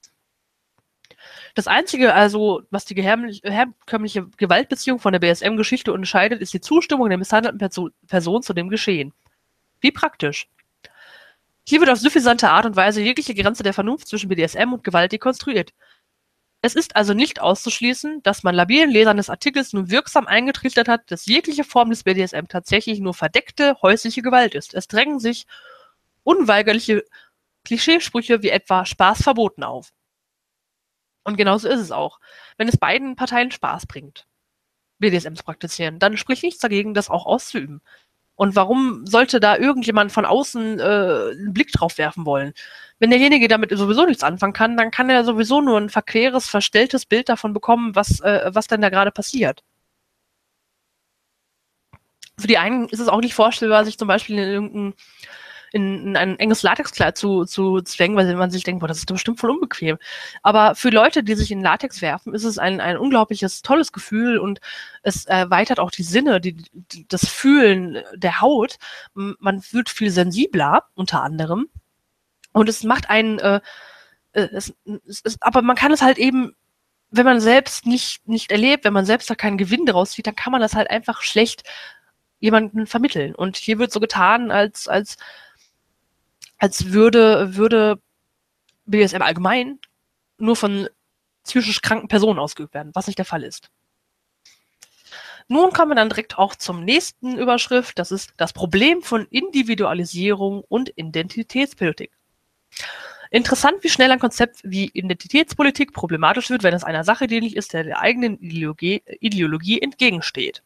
Das Einzige also, was die herkömmliche Gewaltbeziehung von der BSM-Geschichte unterscheidet, ist die Zustimmung der misshandelten Person zu dem Geschehen. Wie praktisch. Hier wird auf suffisante Art und Weise jegliche Grenze der Vernunft zwischen BDSM und Gewalt dekonstruiert. Es ist also nicht auszuschließen, dass man labilen Lesern des Artikels nun wirksam eingetrichtert hat, dass jegliche Form des BDSM tatsächlich nur verdeckte häusliche Gewalt ist. Es drängen sich unweigerliche Klischeesprüche wie etwa Spaß verboten auf. Und genauso ist es auch. Wenn es beiden Parteien Spaß bringt, BDSM zu praktizieren, dann spricht nichts dagegen, das auch auszuüben. Und warum sollte da irgendjemand von außen einen Blick drauf werfen wollen? Wenn derjenige damit sowieso nichts anfangen kann, dann kann er sowieso nur ein verqueres, verstelltes Bild davon bekommen, was denn da gerade passiert. Für die einen ist es auch nicht vorstellbar, sich zum Beispiel in ein enges Latexkleid zu zwängen, weil man sich denkt, boah, das ist doch bestimmt voll unbequem. Aber für Leute, die sich in Latex werfen, ist es ein unglaubliches, tolles Gefühl und es erweitert auch die Sinne, das Fühlen der Haut. Man wird viel sensibler, unter anderem. Und es macht einen, aber man kann es halt eben wenn man selbst nicht erlebt, wenn man selbst da keinen Gewinn daraus zieht, dann kann man das halt einfach schlecht jemanden vermitteln. Und hier wird so getan, als würde BDSM allgemein nur von psychisch kranken Personen ausgeübt werden, was nicht der Fall ist. Nun kommen wir dann direkt auch zum nächsten Überschrift. Das ist das Problem von Individualisierung und Identitätspolitik. Interessant, wie schnell ein Konzept wie Identitätspolitik problematisch wird, wenn es einer Sache dienlich ist, der eigenen Ideologie entgegensteht.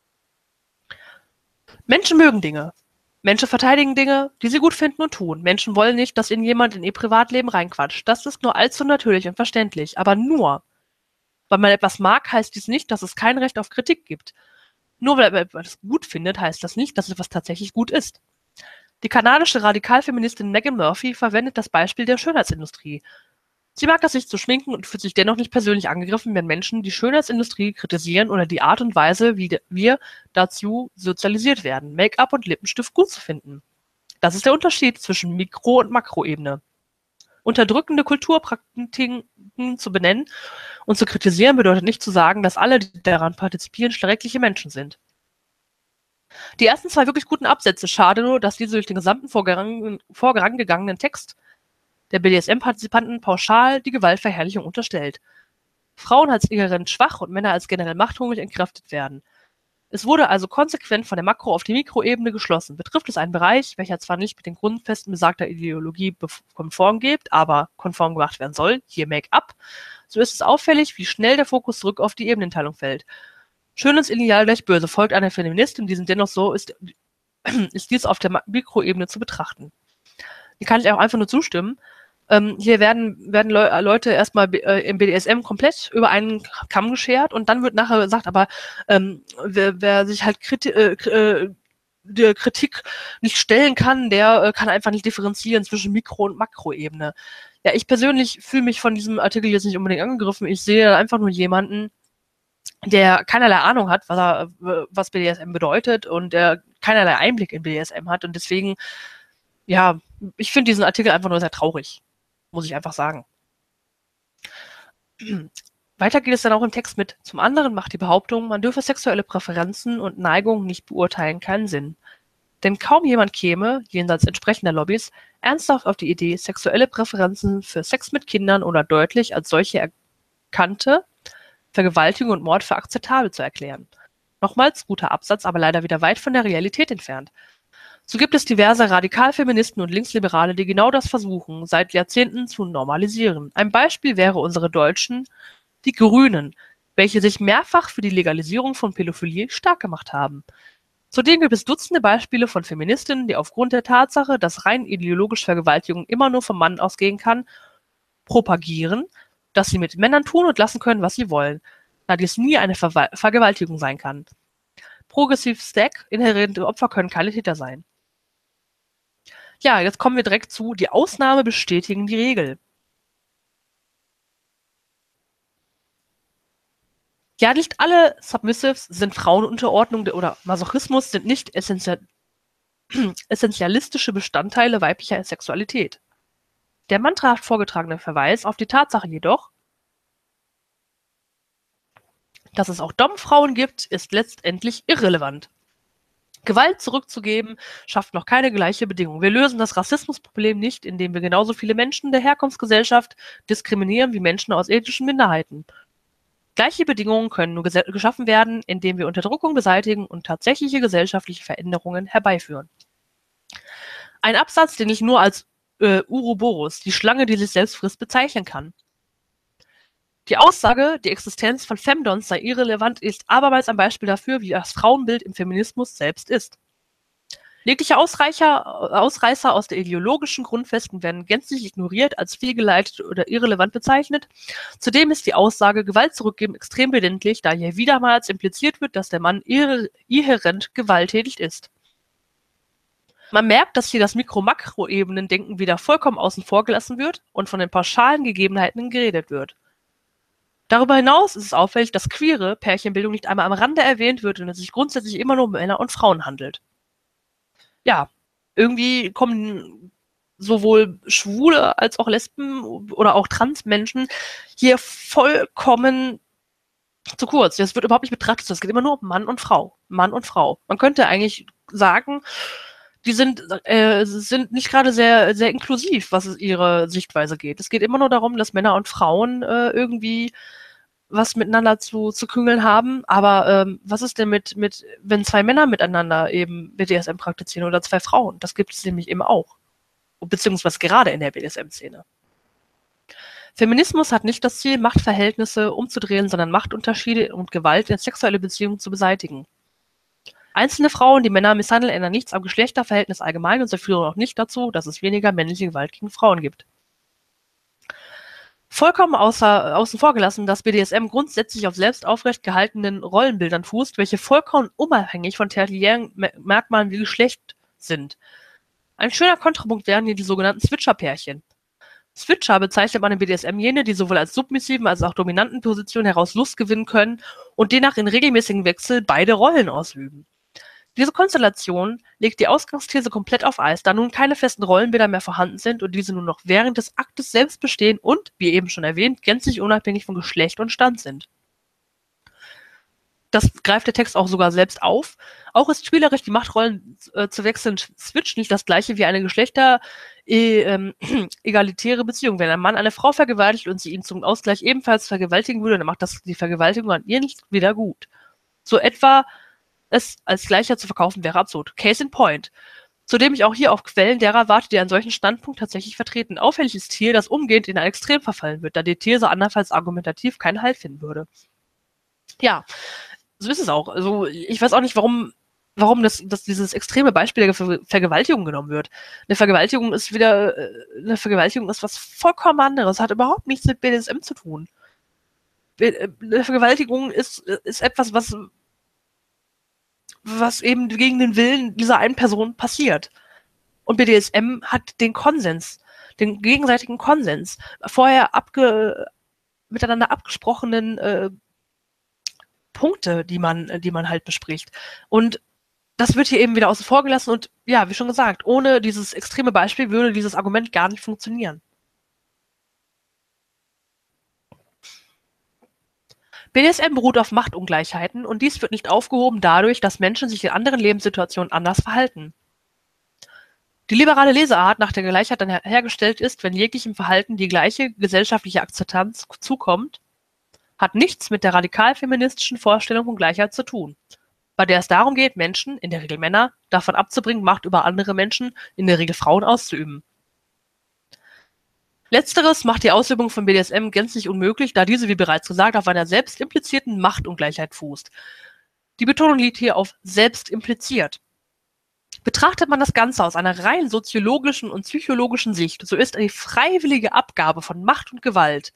Menschen mögen Dinge. Menschen verteidigen Dinge, die sie gut finden und tun. Menschen wollen nicht, dass ihnen jemand in ihr Privatleben reinquatscht. Das ist nur allzu natürlich und verständlich. Aber nur, weil man etwas mag, heißt dies nicht, dass es kein Recht auf Kritik gibt. Nur weil man etwas gut findet, heißt das nicht, dass etwas tatsächlich gut ist. Die kanadische Radikalfeministin Megan Murphy verwendet das Beispiel der Schönheitsindustrie. Sie mag es sich zu schminken und fühlt sich dennoch nicht persönlich angegriffen, wenn Menschen die Schönheitsindustrie kritisieren oder die Art und Weise, wie wir dazu sozialisiert werden, Make-up und Lippenstift gut zu finden. Das ist der Unterschied zwischen Mikro- und Makroebene. Unterdrückende Kulturpraktiken zu benennen und zu kritisieren bedeutet nicht zu sagen, dass alle, die daran partizipieren, schreckliche Menschen sind. Die ersten 2 wirklich guten Absätze, schade nur, dass diese durch den gesamten vorangegangenen Text der BDSM-Partizipanten pauschal die Gewaltverherrlichung unterstellt. Frauen als inhärent schwach und Männer als generell machthungrig entkräftet werden. Es wurde also konsequent von der Makro- auf die Mikroebene geschlossen. Betrifft es einen Bereich, welcher zwar nicht mit den Grundfesten besagter Ideologie konform geht, aber konform gemacht werden soll, hier Make-up, so ist es auffällig, wie schnell der Fokus zurück auf die Ebenenteilung fällt. Schönes Ideal gleich böse, folgt einer Feministin, die sind dennoch so, ist dies auf der Mikroebene zu betrachten. Hier kann ich auch einfach nur zustimmen. Hier werden Leute erstmal im BDSM komplett über einen Kamm geschert und dann wird nachher gesagt, aber wer sich halt der Kritik nicht stellen kann, der kann einfach nicht differenzieren zwischen Mikro- und Makroebene. Ja, ich persönlich fühle mich von diesem Artikel jetzt nicht unbedingt angegriffen. Ich sehe einfach nur jemanden, der keinerlei Ahnung hat, was BDSM bedeutet und der keinerlei Einblick in BDSM hat. Und deswegen, ja, ich finde diesen Artikel einfach nur sehr traurig, muss ich einfach sagen. Weiter geht es dann auch im Text mit: Zum anderen macht die Behauptung, man dürfe sexuelle Präferenzen und Neigungen nicht beurteilen, keinen Sinn. Denn kaum jemand käme, jenseits entsprechender Lobbys, ernsthaft auf die Idee, sexuelle Präferenzen für Sex mit Kindern oder deutlich als solche erkannte Vergewaltigung und Mord für akzeptabel zu erklären. Nochmals, guter Absatz, aber leider wieder weit von der Realität entfernt. So gibt es diverse Radikalfeministen und Linksliberale, die genau das versuchen, seit Jahrzehnten zu normalisieren. Ein Beispiel wäre unsere Deutschen, die Grünen, welche sich mehrfach für die Legalisierung von Pädophilie stark gemacht haben. Zudem gibt es Dutzende Beispiele von Feministinnen, die aufgrund der Tatsache, dass rein ideologische Vergewaltigung immer nur vom Mann ausgehen kann, propagieren, dass sie mit Männern tun und lassen können, was sie wollen, da dies nie eine Vergewaltigung sein kann. Progressive Stack, inhärente Opfer können keine Täter sein. Ja, jetzt kommen wir direkt zu, die Ausnahme bestätigen die Regel. Ja, nicht alle Submissives sind Frauenunterordnung oder Masochismus sind nicht essentialistische Bestandteile weiblicher Sexualität. Der mantrahaft vorgetragene Verweis auf die Tatsache jedoch, dass es auch Dom-Frauen gibt, ist letztendlich irrelevant. Gewalt zurückzugeben schafft noch keine gleiche Bedingung. Wir lösen das Rassismusproblem nicht, indem wir genauso viele Menschen der Herkunftsgesellschaft diskriminieren wie Menschen aus ethnischen Minderheiten. Gleiche Bedingungen können nur geschaffen werden, indem wir Unterdrückung beseitigen und tatsächliche gesellschaftliche Veränderungen herbeiführen. Ein Absatz, den ich nur als Uroboros, die Schlange, die sich selbst frisst, bezeichnen kann. Die Aussage, die Existenz von Femdons sei irrelevant, ist abermals ein Beispiel dafür, wie das Frauenbild im Feminismus selbst ist. Jegliche Ausreißer aus der ideologischen Grundfesten werden gänzlich ignoriert, als fehlgeleitet oder irrelevant bezeichnet. Zudem ist die Aussage Gewalt zurückgeben extrem bedenklich, da hier wiedermals impliziert wird, dass der Mann inhärent gewalttätig ist. Man merkt, dass hier das Mikro-Makro-Ebenen-Denken wieder vollkommen außen vor gelassen wird und von den pauschalen Gegebenheiten geredet wird. Darüber hinaus ist es auffällig, dass queere Pärchenbildung nicht einmal am Rande erwähnt wird und es sich grundsätzlich immer nur um Männer und Frauen handelt. Ja, irgendwie sowohl Schwule als auch Lesben oder auch Transmenschen hier vollkommen zu kurz. Das wird überhaupt nicht betrachtet. Es geht immer nur um Mann und Frau. Mann und Frau. Man könnte eigentlich sagen, die sind nicht gerade sehr, sehr inklusiv, was ihre Sichtweise geht. Es geht immer nur darum, dass Männer und Frauen irgendwie was miteinander zu küngeln haben. Aber was ist denn wenn zwei Männer miteinander eben BDSM praktizieren oder zwei Frauen? Das gibt es nämlich eben auch. Beziehungsweise gerade in der BDSM-Szene. Feminismus hat nicht das Ziel, Machtverhältnisse umzudrehen, sondern Machtunterschiede und Gewalt in sexuelle Beziehungen zu beseitigen. Einzelne Frauen, die Männer misshandeln, ändern nichts am Geschlechterverhältnis allgemein und sie führen auch nicht dazu, dass es weniger männliche Gewalt gegen Frauen gibt. Vollkommen außen vor gelassen, dass BDSM grundsätzlich auf selbst aufrecht gehaltenen Rollenbildern fußt, welche vollkommen unabhängig von tertiären Merkmalen wie Geschlecht sind. Ein schöner Kontrapunkt wären hier die sogenannten Switcher-Pärchen. Switcher bezeichnet man im BDSM jene, die sowohl als submissiven als auch dominanten Positionen heraus Lust gewinnen können und demnach in regelmäßigen Wechsel beide Rollen ausüben. Diese Konstellation legt die Ausgangsthese komplett auf Eis, da nun keine festen Rollenbilder mehr vorhanden sind und diese nur noch während des Aktes selbst bestehen und, wie eben schon erwähnt, gänzlich unabhängig von Geschlecht und Stand sind. Das greift der Text auch sogar selbst auf. Auch ist spielerisch die Machtrollen zu wechseln Switch nicht das gleiche wie eine egalitäre Beziehung. Wenn ein Mann eine Frau vergewaltigt und sie ihn zum Ausgleich ebenfalls vergewaltigen würde, dann macht das die Vergewaltigung an ihr nicht wieder gut. So etwa es als Gleicher zu verkaufen wäre absurd. Case in point. Zudem ich auch hier auf Quellen derer warte, die einen solchen Standpunkt tatsächlich vertreten. Auffällig ist hier, dass umgehend in ein Extrem verfallen wird, da die These andernfalls argumentativ keinen Halt finden würde. Ja, so ist es auch. Also ich weiß auch nicht, warum dieses extreme Beispiel der Vergewaltigung genommen wird. Eine Vergewaltigung ist was vollkommen anderes, hat überhaupt nichts mit BDSM zu tun. Eine Vergewaltigung ist etwas, was eben gegen den Willen dieser einen Person passiert. Und BDSM hat den Konsens, den gegenseitigen Konsens, vorher miteinander abgesprochenen Punkte, die man halt bespricht. Und das wird hier eben wieder außen vor gelassen und ja, wie schon gesagt, ohne dieses extreme Beispiel würde dieses Argument gar nicht funktionieren. BDSM beruht auf Machtungleichheiten und dies wird nicht aufgehoben dadurch, dass Menschen sich in anderen Lebenssituationen anders verhalten. Die liberale Leseart nach der Gleichheit dann hergestellt ist, wenn jeglichem Verhalten die gleiche gesellschaftliche Akzeptanz zukommt, hat nichts mit der radikal-feministischen Vorstellung von Gleichheit zu tun, bei der es darum geht, Menschen, in der Regel Männer, davon abzubringen, Macht über andere Menschen, in der Regel Frauen, auszuüben. Letzteres macht die Ausübung von BDSM gänzlich unmöglich, da diese, wie bereits gesagt, auf einer selbst implizierten Machtungleichheit fußt. Die Betonung liegt hier auf selbst impliziert. Betrachtet man das Ganze aus einer rein soziologischen und psychologischen Sicht, so ist die freiwillige Abgabe von Macht und Gewalt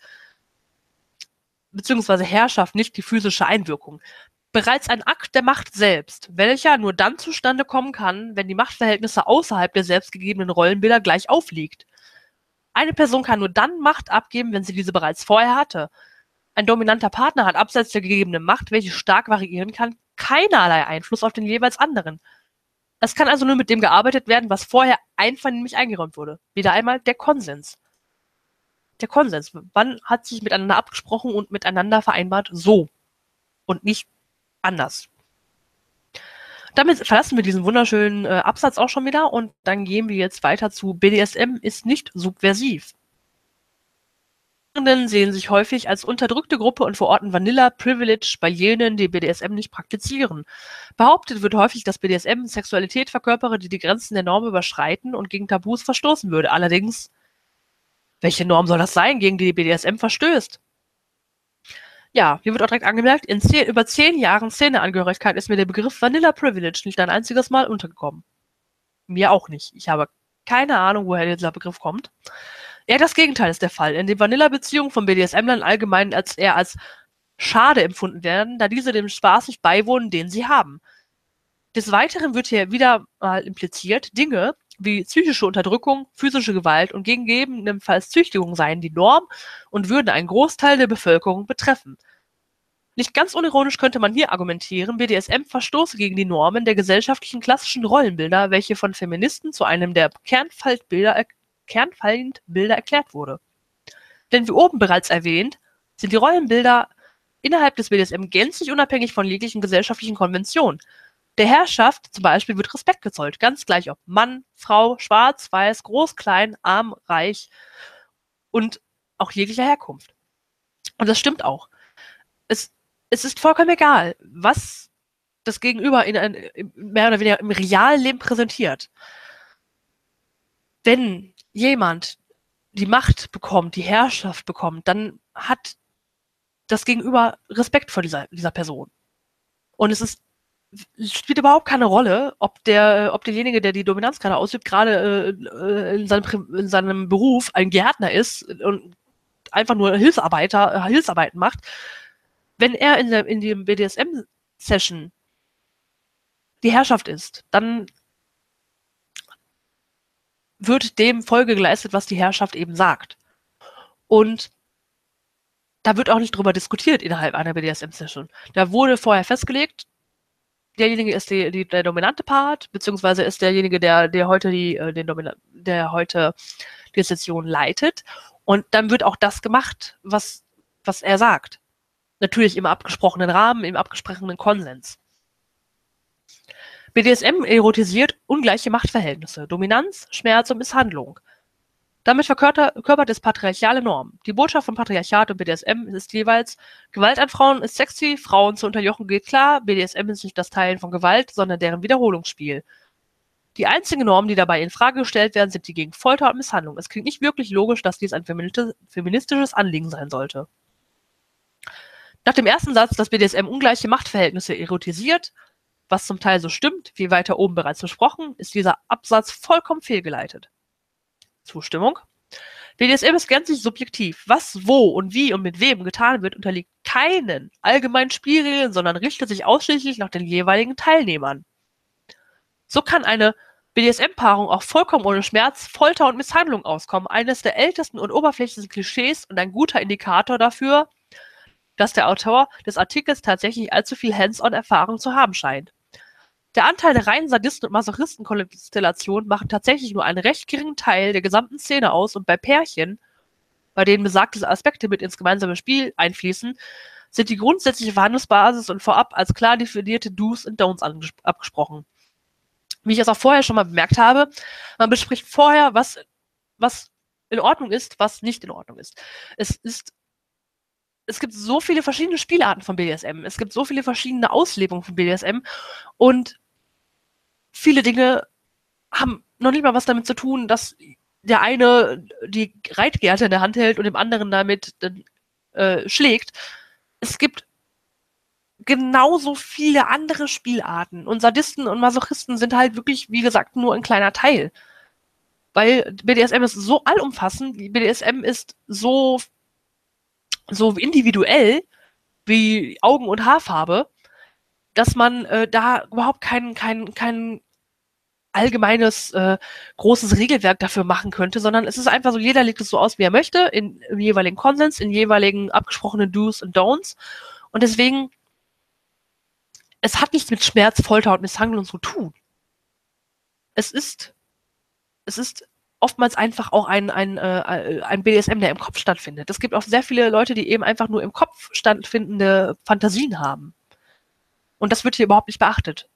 bzw. Herrschaft nicht die physische Einwirkung. Bereits ein Akt der Macht selbst, welcher nur dann zustande kommen kann, wenn die Machtverhältnisse außerhalb der selbstgegebenen Rollenbilder gleich aufliegt. Eine Person kann nur dann Macht abgeben, wenn sie diese bereits vorher hatte. Ein dominanter Partner hat abseits der gegebenen Macht, welche stark variieren kann, keinerlei Einfluss auf den jeweils anderen. Es kann also nur mit dem gearbeitet werden, was vorher einvernehmlich eingeräumt wurde. Wieder einmal der Konsens. Der Konsens. Wann hat sich miteinander abgesprochen und miteinander vereinbart? So. Und nicht anders. Damit verlassen wir diesen wunderschönen Absatz auch schon wieder und dann gehen wir jetzt weiter zu BDSM ist nicht subversiv. Sehen sich häufig als unterdrückte Gruppe und verorten Vanilla Privilege bei jenen, die BDSM nicht praktizieren. Behauptet wird häufig, dass BDSM Sexualität verkörpere, die die Grenzen der Norm überschreiten und gegen Tabus verstoßen würde. Allerdings, welche Norm soll das sein, gegen die BDSM verstößt? Ja, hier wird auch direkt angemerkt, in über 10 Jahren Szeneangehörigkeit ist mir der Begriff Vanilla Privilege nicht ein einziges Mal untergekommen. Mir auch nicht. Ich habe keine Ahnung, woher dieser Begriff kommt. Eher das Gegenteil ist der Fall, in dem Vanilla-Beziehungen von BDSM-Lern allgemein eher als schade empfunden werden, da diese dem Spaß nicht beiwohnen, den sie haben. Des Weiteren wird hier wieder mal impliziert, Dinge wie psychische Unterdrückung, physische Gewalt und gegebenenfalls Züchtigung seien die Norm und würden einen Großteil der Bevölkerung betreffen. Nicht ganz unironisch könnte man hier argumentieren, BDSM verstoße gegen die Normen der gesellschaftlichen klassischen Rollenbilder, welche von Feministen zu einem der Kernfeindbilder Kernfeindbilder erklärt wurde. Denn wie oben bereits erwähnt, sind die Rollenbilder innerhalb des BDSM gänzlich unabhängig von jeglichen gesellschaftlichen Konventionen. Der Herrschaft zum Beispiel wird Respekt gezollt, ganz gleich ob Mann, Frau, schwarz, weiß, groß, klein, arm, reich und auch jeglicher Herkunft. Und das stimmt auch. Es ist vollkommen egal, was das Gegenüber mehr oder weniger im realen Leben präsentiert. Wenn jemand die Macht bekommt, die Herrschaft bekommt, dann hat das Gegenüber Respekt vor dieser Person. Und es spielt überhaupt keine Rolle, ob derjenige, der die Dominanz gerade ausübt, gerade in seinem Beruf ein Gärtner ist und einfach nur Hilfsarbeiten macht. Wenn er in dem BDSM-Session die Herrschaft ist, dann wird dem Folge geleistet, was die Herrschaft eben sagt. Und da wird auch nicht drüber diskutiert innerhalb einer BDSM-Session. Da wurde vorher festgelegt, derjenige ist der dominante Part, beziehungsweise ist derjenige, der heute die Session leitet. Und dann wird auch das gemacht, was er sagt. Natürlich im abgesprochenen Rahmen, im abgesprochenen Konsens. BDSM erotisiert ungleiche Machtverhältnisse, Dominanz, Schmerz und Misshandlung. Damit verkörpert es patriarchale Normen. Die Botschaft von Patriarchat und BDSM ist jeweils: Gewalt an Frauen ist sexy, Frauen zu unterjochen geht klar, BDSM ist nicht das Teilen von Gewalt, sondern deren Wiederholungsspiel. Die einzigen Normen, die dabei in Frage gestellt werden, sind die gegen Folter und Misshandlung. Es klingt nicht wirklich logisch, dass dies ein feministisches Anliegen sein sollte. Nach dem ersten Satz, dass BDSM ungleiche Machtverhältnisse erotisiert, was zum Teil so stimmt, wie weiter oben bereits besprochen, ist dieser Absatz vollkommen fehlgeleitet. Zustimmung. BDSM ist gänzlich subjektiv. Was, wo und wie und mit wem getan wird, unterliegt keinen allgemeinen Spielregeln, sondern richtet sich ausschließlich nach den jeweiligen Teilnehmern. So kann eine BDSM-Paarung auch vollkommen ohne Schmerz, Folter und Misshandlung auskommen. Eines der ältesten und oberflächlichsten Klischees und ein guter Indikator dafür, dass der Autor des Artikels tatsächlich allzu viel Hands-on-Erfahrung zu haben scheint. Der Anteil der reinen Sadisten- und Masochistin-Konstellationen macht tatsächlich nur einen recht geringen Teil der gesamten Szene aus und bei Pärchen, bei denen besagte Aspekte mit ins gemeinsame Spiel einfließen, sind die grundsätzliche Verhandlungsbasis und vorab als klar definierte Do's und Don'ts abgesprochen. Wie ich es auch vorher schon mal bemerkt habe, man bespricht vorher, was in Ordnung ist, was nicht in Ordnung ist. Es gibt so viele verschiedene Spielarten von BDSM, es gibt so viele verschiedene Auslebungen von BDSM und viele Dinge haben noch nicht mal was damit zu tun, dass der eine die Reitgerte in der Hand hält und dem anderen damit schlägt. Es gibt genauso viele andere Spielarten und Sadisten und Masochisten sind halt wirklich, wie gesagt, nur ein kleiner Teil. Weil BDSM ist so allumfassend, BDSM ist so individuell wie Augen- und Haarfarbe, dass man da überhaupt kein allgemeines großes Regelwerk dafür machen könnte, sondern es ist einfach so, jeder legt es so aus, wie er möchte, im jeweiligen Konsens, in jeweiligen abgesprochenen Do's und Don'ts. Und deswegen, es hat nichts mit Schmerz, Folter und Misshandlung zu tun. Es ist oftmals einfach auch ein BDSM, der im Kopf stattfindet. Es gibt auch sehr viele Leute, die eben einfach nur im Kopf stattfindende Fantasien haben. Und das wird hier überhaupt nicht beachtet.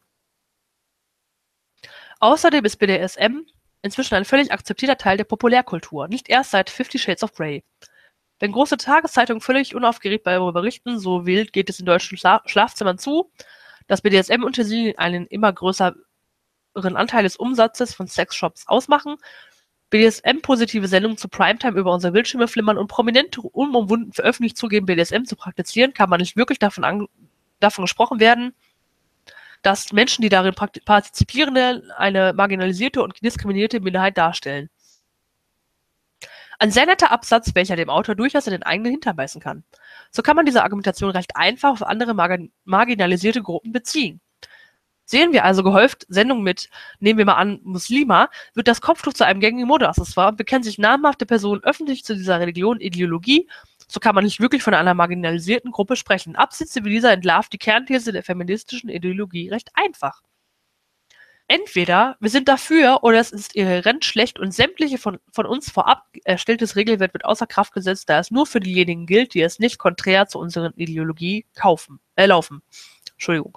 Außerdem ist BDSM inzwischen ein völlig akzeptierter Teil der Populärkultur, nicht erst seit 50 Shades of Grey. Wenn große Tageszeitungen völlig unaufgeregt darüber berichten, so wild geht es in deutschen Schlafzimmern zu, dass BDSM-Utensilien einen immer größeren Anteil des Umsatzes von Sexshops ausmachen, BDSM-positive Sendungen zu Primetime über unsere Bildschirme flimmern und Prominente unumwunden öffentlich zugeben, BDSM zu praktizieren, kann man nicht wirklich davon gesprochen werden, dass Menschen, die darin partizipieren, eine marginalisierte und diskriminierte Minderheit darstellen. Ein sehr netter Absatz, welcher dem Autor durchaus in den eigenen Hintern beißen kann. So kann man diese Argumentation recht einfach auf andere marginalisierte Gruppen beziehen. Sehen wir also gehäuft Sendungen mit, nehmen wir mal an, Muslima, wird das Kopftuch zu einem gängigen Modeaccessoire und bekennen sich namhafte Personen öffentlich zu dieser Religion, Ideologie, so kann man nicht wirklich von einer marginalisierten Gruppe sprechen. Absätze wie dieser entlarvt die Kernthese der feministischen Ideologie recht einfach. entweder wir sind dafür oder es ist inhärent schlecht und sämtliche von uns vorab erstelltes Regelwerk wird außer Kraft gesetzt, da es nur für diejenigen gilt, die es nicht konträr zu unserer Ideologie laufen. Entschuldigung.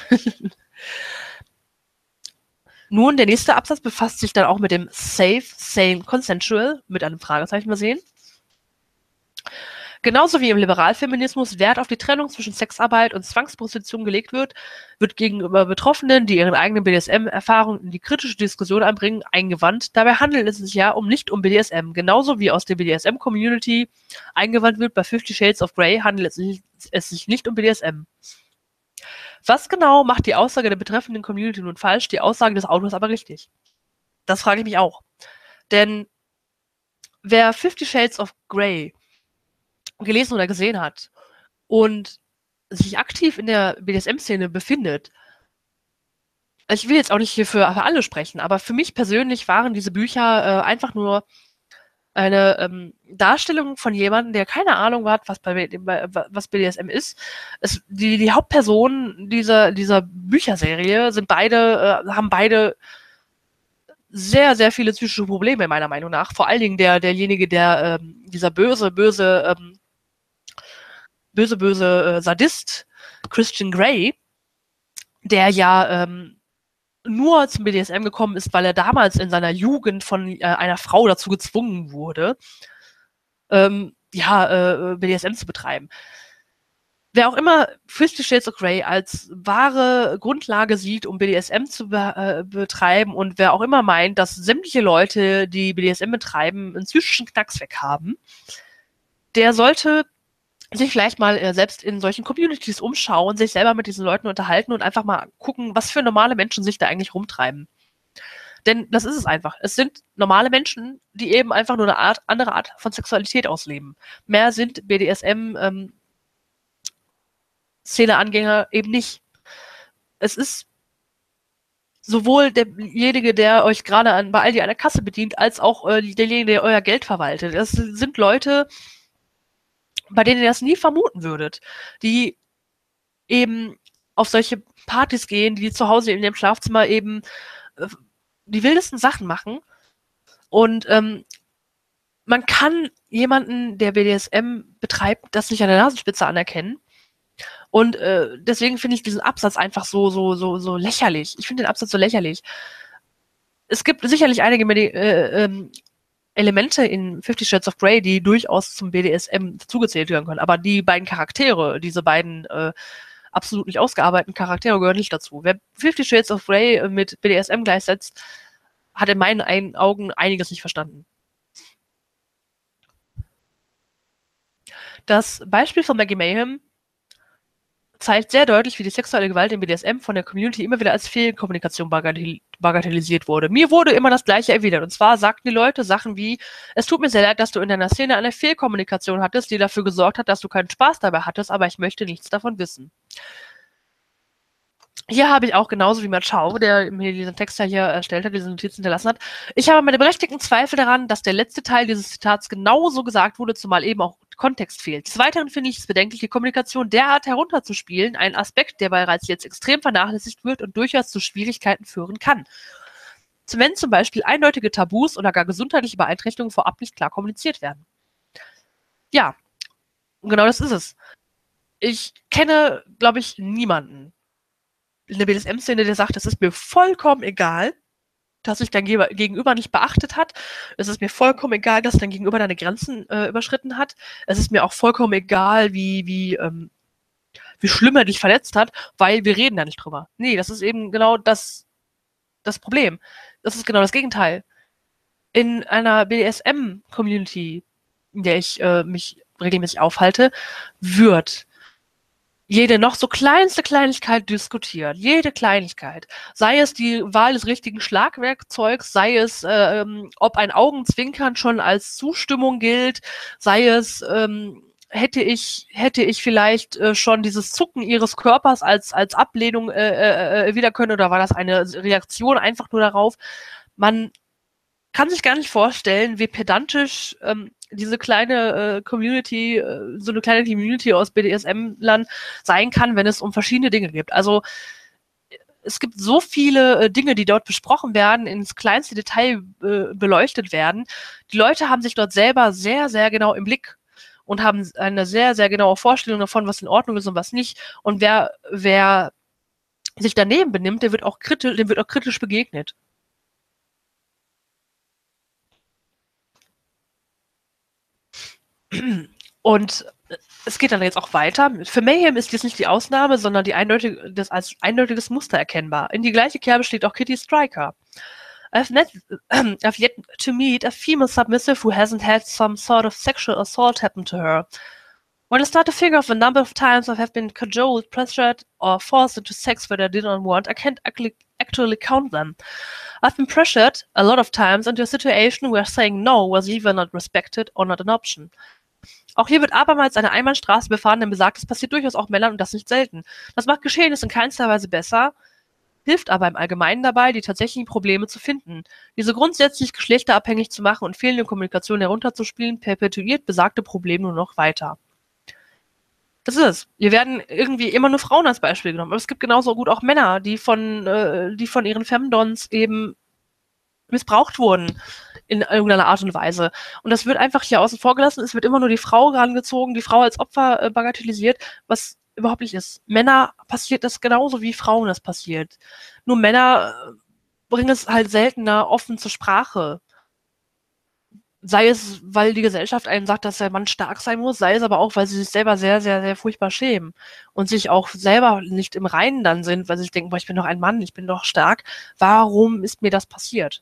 Nun, der nächste Absatz befasst sich dann auch mit dem Safe, Sane, Consensual, mit einem Fragezeichen versehen. Genauso wie im Liberalfeminismus Wert auf die Trennung zwischen Sexarbeit und Zwangsprostitution gelegt wird, wird gegenüber Betroffenen, die ihren eigenen BDSM-Erfahrungen in die kritische Diskussion einbringen, eingewandt. Dabei handelt es sich ja nicht um BDSM. Genauso wie aus der BDSM-Community eingewandt wird, bei 50 Shades of Grey handelt es sich nicht um BDSM. Was genau macht die Aussage der betreffenden Community nun falsch, die Aussage des Autors aber richtig? Das frage ich mich auch. Denn wer 50 Shades of Grey gelesen oder gesehen hat und sich aktiv in der BDSM-Szene befindet, ich will jetzt auch nicht hier für alle sprechen, aber für mich persönlich waren diese Bücher einfach nur eine Darstellung von jemandem, der keine Ahnung hat, was BDSM ist. Die Hauptpersonen dieser Bücherserie haben beide sehr, sehr viele psychische Probleme, meiner Meinung nach. Vor allen Dingen derjenige, der dieser böse Sadist, Christian Grey, der ja nur zum BDSM gekommen ist, weil er damals in seiner Jugend von einer Frau dazu gezwungen wurde, BDSM zu betreiben. Wer auch immer 50 Shades of Grey als wahre Grundlage sieht, um BDSM zu betreiben und wer auch immer meint, dass sämtliche Leute, die BDSM betreiben, einen psychischen Knacks weg haben, der sollte sich vielleicht mal selbst in solchen Communities umschauen, sich selber mit diesen Leuten unterhalten und einfach mal gucken, was für normale Menschen sich da eigentlich rumtreiben. Denn das ist es einfach. Es sind normale Menschen, die eben einfach nur eine andere Art von Sexualität ausleben. Mehr sind BDSM Szene-Angänger eben nicht. Es ist sowohl derjenige, der euch gerade bei Aldi an der Kasse bedient, als auch derjenige, der euer Geld verwaltet. Das sind Leute, bei denen ihr das nie vermuten würdet, die eben auf solche Partys gehen, die zu Hause in dem Schlafzimmer eben die wildesten Sachen machen. Und man kann jemanden, der BDSM betreibt, das nicht an der Nasenspitze anerkennen. Und deswegen finde ich diesen Absatz einfach so lächerlich. Ich finde den Absatz so lächerlich. Es gibt sicherlich einige Elemente in 50 Shades of Grey, die durchaus zum BDSM zugezählt werden können. Aber die beiden Charaktere, diese beiden absolut nicht ausgearbeiteten Charaktere, gehören nicht dazu. Wer 50 Shades of Grey mit BDSM gleichsetzt, hat in meinen Augen einiges nicht verstanden. Das Beispiel von Maggie Mayhem zeigt sehr deutlich, wie die sexuelle Gewalt im BDSM von der Community immer wieder als Fehlkommunikation bagatellisiert wurde. Mir wurde immer das Gleiche erwidert. Und zwar sagten die Leute Sachen wie, es tut mir sehr leid, dass du in deiner Szene eine Fehlkommunikation hattest, die dafür gesorgt hat, dass du keinen Spaß dabei hattest, aber ich möchte nichts davon wissen. Hier habe ich auch genauso wie Machau, der mir diesen Text ja hier erstellt hat, diese Notizen hinterlassen hat. Ich habe meine berechtigten Zweifel daran, dass der letzte Teil dieses Zitats genauso gesagt wurde, zumal eben auch Kontext fehlt. Des Weiteren finde ich es bedenklich, die Kommunikation derart herunterzuspielen, ein Aspekt, der bereits jetzt extrem vernachlässigt wird und durchaus zu Schwierigkeiten führen kann. Wenn zum Beispiel eindeutige Tabus oder gar gesundheitliche Beeinträchtigungen vorab nicht klar kommuniziert werden. Ja, genau das ist es. Ich kenne, glaube ich, niemanden in der BDSM-Szene, der sagt, es ist mir vollkommen egal, dass sich dein Gegenüber nicht beachtet hat. Es ist mir vollkommen egal, dass dein Gegenüber deine Grenzen überschritten hat. Es ist mir auch vollkommen egal, wie schlimm er dich verletzt hat, weil wir reden da nicht drüber. Nee, das ist eben genau das Problem. Das ist genau das Gegenteil. In einer BDSM-Community, in der ich mich regelmäßig aufhalte, wird jede noch so kleinste Kleinigkeit diskutiert. Jede Kleinigkeit. Sei es die Wahl des richtigen Schlagwerkzeugs, sei es, ob ein Augenzwinkern schon als Zustimmung gilt, sei es, hätte ich vielleicht schon dieses Zucken ihres Körpers als Ablehnung wieder können oder war das eine Reaktion einfach nur darauf? Man kann sich gar nicht vorstellen, wie pedantisch diese kleine Community, so eine kleine Community aus BDSM-Lern sein kann, wenn es um verschiedene Dinge geht. Also es gibt so viele Dinge, die dort besprochen werden, ins kleinste Detail beleuchtet werden. Die Leute haben sich dort selber sehr, sehr genau im Blick und haben eine sehr, sehr genaue Vorstellung davon, was in Ordnung ist und was nicht. Und wer sich daneben benimmt, dem wird auch kritisch begegnet. Und es geht dann jetzt auch weiter. Für Mayhem ist dies nicht die Ausnahme, sondern als eindeutiges Muster erkennbar. In die gleiche Kerbe schlägt auch Kitty Stryker. I've yet to meet a female submissive who hasn't had some sort of sexual assault happen to her. When I start to figure of the number of times I have been cajoled, pressured, or forced into sex that I did not want, I can't actually count them. I've been pressured a lot of times into a situation where saying no was either not respected or not an option. Auch hier wird abermals eine Einbahnstraße befahren, denn besagt, es passiert durchaus auch Männern und das nicht selten. Das macht Geschehenes in keinster Weise besser, hilft aber im Allgemeinen dabei, die tatsächlichen Probleme zu finden. Diese grundsätzlich geschlechterabhängig zu machen und fehlende Kommunikation herunterzuspielen, perpetuiert besagte Probleme nur noch weiter. Das ist es. Wir werden irgendwie immer nur Frauen als Beispiel genommen. Aber es gibt genauso gut auch Männer, die von ihren Femdons eben missbraucht wurden in irgendeiner Art und Weise. Und das wird einfach hier außen vor gelassen. Es wird immer nur die Frau herangezogen, die Frau als Opfer bagatellisiert, was überhaupt nicht ist. Männer passiert das genauso wie Frauen das passiert. Nur Männer bringen es halt seltener offen zur Sprache. Sei es, weil die Gesellschaft einem sagt, dass der Mann stark sein muss, sei es aber auch, weil sie sich selber sehr, sehr, sehr furchtbar schämen und sich auch selber nicht im Reinen dann sind, weil sie sich denken, boah, ich bin doch ein Mann, ich bin doch stark. Warum ist mir das passiert?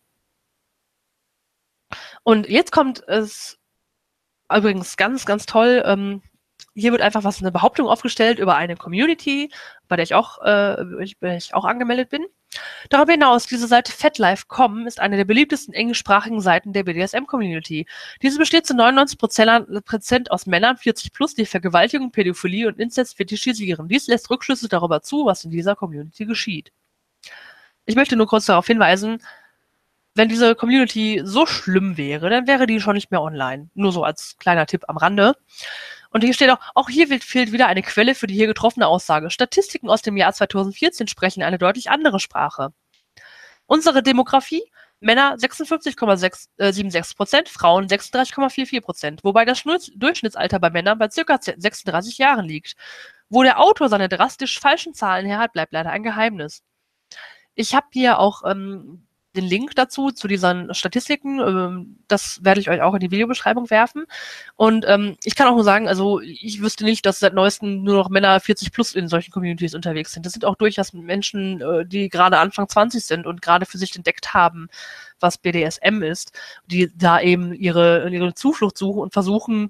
Und jetzt kommt es übrigens ganz, ganz toll. Hier wird einfach eine Behauptung aufgestellt über eine Community, bei der ich auch angemeldet bin. Darüber hinaus, diese Seite FetLife.com ist eine der beliebtesten englischsprachigen Seiten der BDSM-Community. Diese besteht zu 99% aus Männern 40 plus, die Vergewaltigung, Pädophilie und Inzest fetischisieren. Dies lässt Rückschlüsse darüber zu, was in dieser Community geschieht. Ich möchte nur kurz darauf hinweisen, wenn diese Community so schlimm wäre, dann wäre die schon nicht mehr online. Nur so als kleiner Tipp am Rande. Und hier steht auch hier fehlt wieder eine Quelle für die hier getroffene Aussage. Statistiken aus dem Jahr 2014 sprechen eine deutlich andere Sprache. Unsere Demografie: Männer 56,76%, Frauen 36,44%, wobei das Durchschnittsalter bei Männern bei ca. 36 Jahren liegt. Wo der Autor seine drastisch falschen Zahlen her hat, bleibt leider ein Geheimnis. Ich habe hier auch den Link dazu, zu diesen Statistiken. Das werde ich euch auch in die Videobeschreibung werfen. Und ich kann auch nur sagen, also ich wüsste nicht, dass seit neuestem nur noch Männer 40 plus in solchen Communities unterwegs sind. Das sind auch durchaus Menschen, die gerade Anfang 20 sind und gerade für sich entdeckt haben, was BDSM ist, die da eben ihre Zuflucht suchen und versuchen,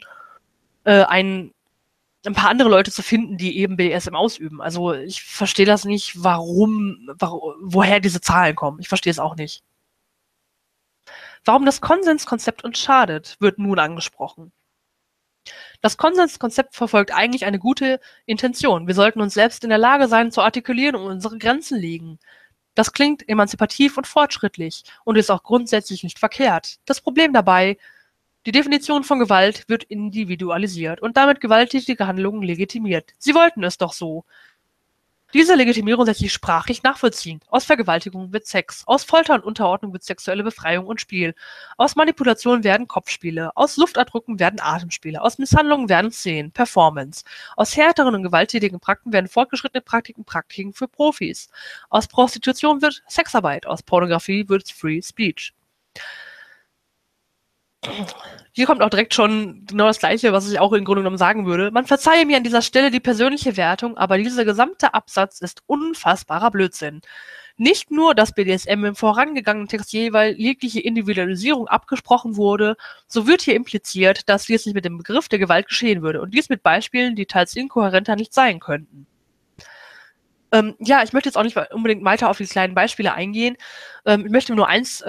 ein paar andere Leute zu finden, die eben BDSM ausüben. Also ich verstehe das nicht, woher diese Zahlen kommen. Ich verstehe es auch nicht. Warum das Konsenskonzept uns schadet, wird nun angesprochen. Das Konsenskonzept verfolgt eigentlich eine gute Intention. Wir sollten uns selbst in der Lage sein, zu artikulieren, wo unsere Grenzen liegen. Das klingt emanzipativ und fortschrittlich und ist auch grundsätzlich nicht verkehrt. Das Problem dabei: Die Definition von Gewalt wird individualisiert und damit gewalttätige Handlungen legitimiert. Sie wollten es doch so. Diese Legitimierung lässt sich sprachlich nachvollziehen. Aus Vergewaltigung wird Sex, aus Folter und Unterordnung wird sexuelle Befreiung und Spiel, aus Manipulation werden Kopfspiele, aus Luftabdrücken werden Atemspiele, aus Misshandlungen werden Szenen, Performance, aus härteren und gewalttätigen Praktiken werden fortgeschrittene Praktiken für Profis, aus Prostitution wird Sexarbeit, aus Pornografie wird Free Speech. Hier kommt auch direkt schon genau das Gleiche, was ich auch im Grunde genommen sagen würde. Man verzeihe mir an dieser Stelle die persönliche Wertung, aber dieser gesamte Absatz ist unfassbarer Blödsinn. Nicht nur, dass BDSM im vorangegangenen Text jeweils jegliche Individualisierung abgesprochen wurde, so wird hier impliziert, dass dies nicht mit dem Begriff der Gewalt geschehen würde und dies mit Beispielen, die teils inkohärenter nicht sein könnten. Ja, ich möchte jetzt auch nicht unbedingt weiter auf die kleinen Beispiele eingehen. Ich möchte nur eins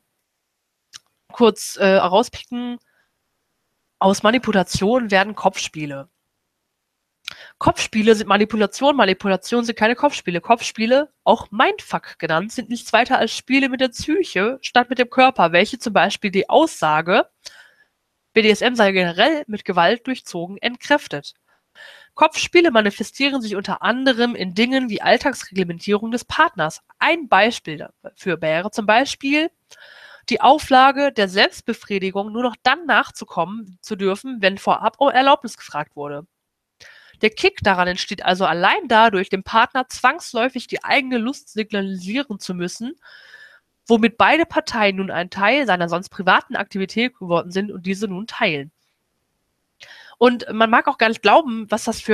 kurz rauspicken. Aus Manipulation werden Kopfspiele. Kopfspiele sind Manipulation, Manipulation sind keine Kopfspiele. Kopfspiele, auch Mindfuck genannt, sind nichts weiter als Spiele mit der Psyche statt mit dem Körper, welche zum Beispiel die Aussage, BDSM sei generell mit Gewalt durchzogen, entkräftet. Kopfspiele manifestieren sich unter anderem in Dingen wie Alltagsreglementierung des Partners. Ein Beispiel dafür wäre zum Beispiel die Auflage der Selbstbefriedigung, nur noch dann nachzukommen zu dürfen, wenn vorab um Erlaubnis gefragt wurde. Der Kick daran entsteht also allein dadurch, dem Partner zwangsläufig die eigene Lust signalisieren zu müssen, womit beide Parteien nun ein Teil seiner sonst privaten Aktivität geworden sind und diese nun teilen. Und man mag auch gar nicht glauben, was das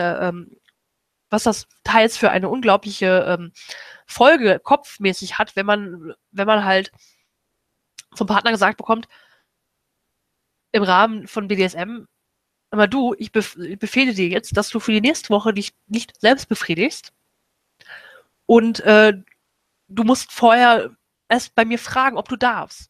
teils für eine unglaubliche Folge kopfmäßig hat, wenn man halt vom Partner gesagt bekommt, im Rahmen von BDSM, aber du, ich befehle dir jetzt, dass du für die nächste Woche dich nicht selbst befriedigst und du musst vorher erst bei mir fragen, ob du darfst.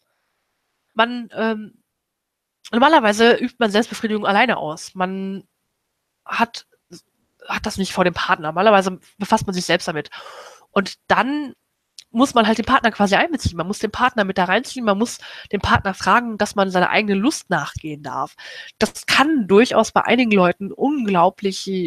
Normalerweise übt man Selbstbefriedigung alleine aus. Man hat das nicht vor dem Partner. Normalerweise befasst man sich selbst damit. Und dann muss man halt den Partner quasi einbeziehen. Man muss den Partner mit da reinziehen. Man muss den Partner fragen, dass man seiner eigenen Lust nachgehen darf. Das kann durchaus bei einigen Leuten unglaubliche,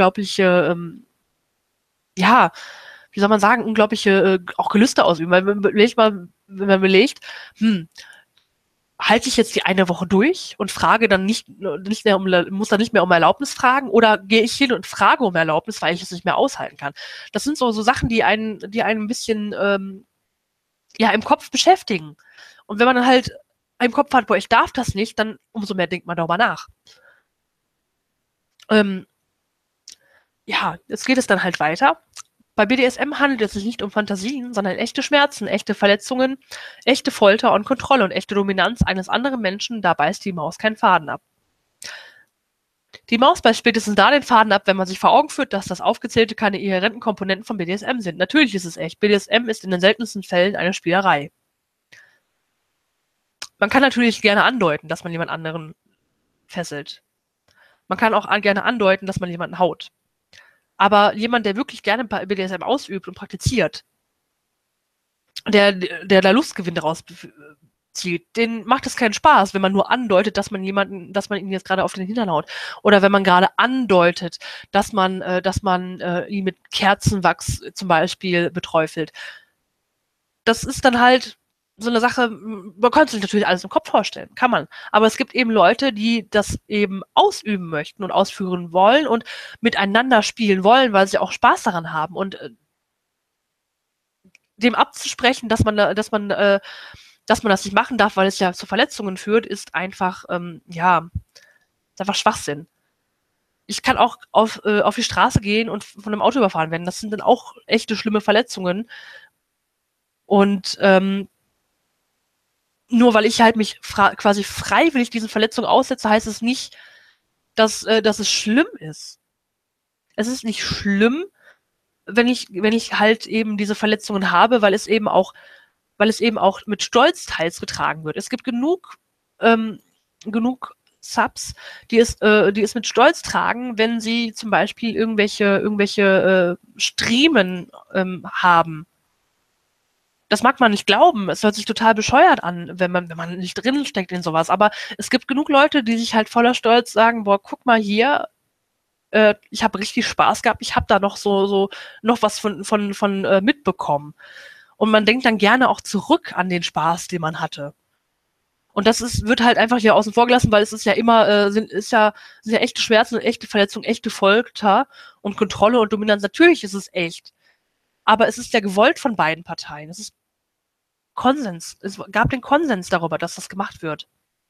ja, wie soll man sagen, unglaubliche auch Gelüste ausüben. Weil wenn man überlegt, halte ich jetzt die eine Woche durch und frage dann muss dann nicht mehr um Erlaubnis fragen, oder gehe ich hin und frage um Erlaubnis, weil ich es nicht mehr aushalten kann. Das sind so Sachen, die einen ein bisschen im Kopf beschäftigen. Und wenn man dann halt im Kopf hat, boah, ich darf das nicht, dann umso mehr denkt man darüber nach. Jetzt geht es dann halt weiter. Bei BDSM handelt es sich nicht um Fantasien, sondern echte Schmerzen, echte Verletzungen, echte Folter und Kontrolle und echte Dominanz eines anderen Menschen. Da beißt die Maus keinen Faden ab. Die Maus beißt spätestens da den Faden ab, wenn man sich vor Augen führt, dass das Aufgezählte keine inhärenten Komponenten von BDSM sind. Natürlich ist es echt. BDSM ist in den seltensten Fällen eine Spielerei. Man kann natürlich gerne andeuten, dass man jemand anderen fesselt. Man kann auch gerne andeuten, dass man jemanden haut. Aber jemand, der wirklich gerne BDSM ausübt und praktiziert, der da Lustgewinn daraus zieht, den macht es keinen Spaß, wenn man nur andeutet, dass man ihn jetzt gerade auf den Hintern haut. Oder wenn man gerade andeutet, dass man ihn mit Kerzenwachs zum Beispiel beträufelt. Das ist dann halt so eine Sache, man könnte sich natürlich alles im Kopf vorstellen, kann man. Aber es gibt eben Leute, die das eben ausüben möchten und ausführen wollen und miteinander spielen wollen, weil sie auch Spaß daran haben. Und dem abzusprechen, dass man das nicht machen darf, weil es ja zu Verletzungen führt, ist einfach, ist einfach Schwachsinn. Ich kann auch auf die Straße gehen und von einem Auto überfahren werden. Das sind dann auch echte schlimme Verletzungen. Und nur weil ich halt mich quasi freiwillig diesen Verletzungen aussetze, heißt es nicht, dass es schlimm ist. Es ist nicht schlimm, wenn ich halt eben diese Verletzungen habe, weil es eben auch mit Stolz teils getragen wird. Es gibt genug Subs, die es mit Stolz tragen, wenn sie zum Beispiel irgendwelche Striemen haben. Das mag man nicht glauben. Es hört sich total bescheuert an, wenn man nicht drin steckt in sowas. Aber es gibt genug Leute, die sich halt voller Stolz sagen, boah, guck mal hier, ich habe richtig Spaß gehabt, ich habe da noch noch was von mitbekommen. Und man denkt dann gerne auch zurück an den Spaß, den man hatte. Und das wird halt einfach hier außen vor gelassen, weil es ist ja immer, sind ja echte Schmerzen, echte Verletzungen, echte Folter und Kontrolle und Dominanz. Natürlich ist es echt. Aber es ist ja gewollt von beiden Parteien. Es ist Konsens. Es gab den Konsens darüber, dass das gemacht wird.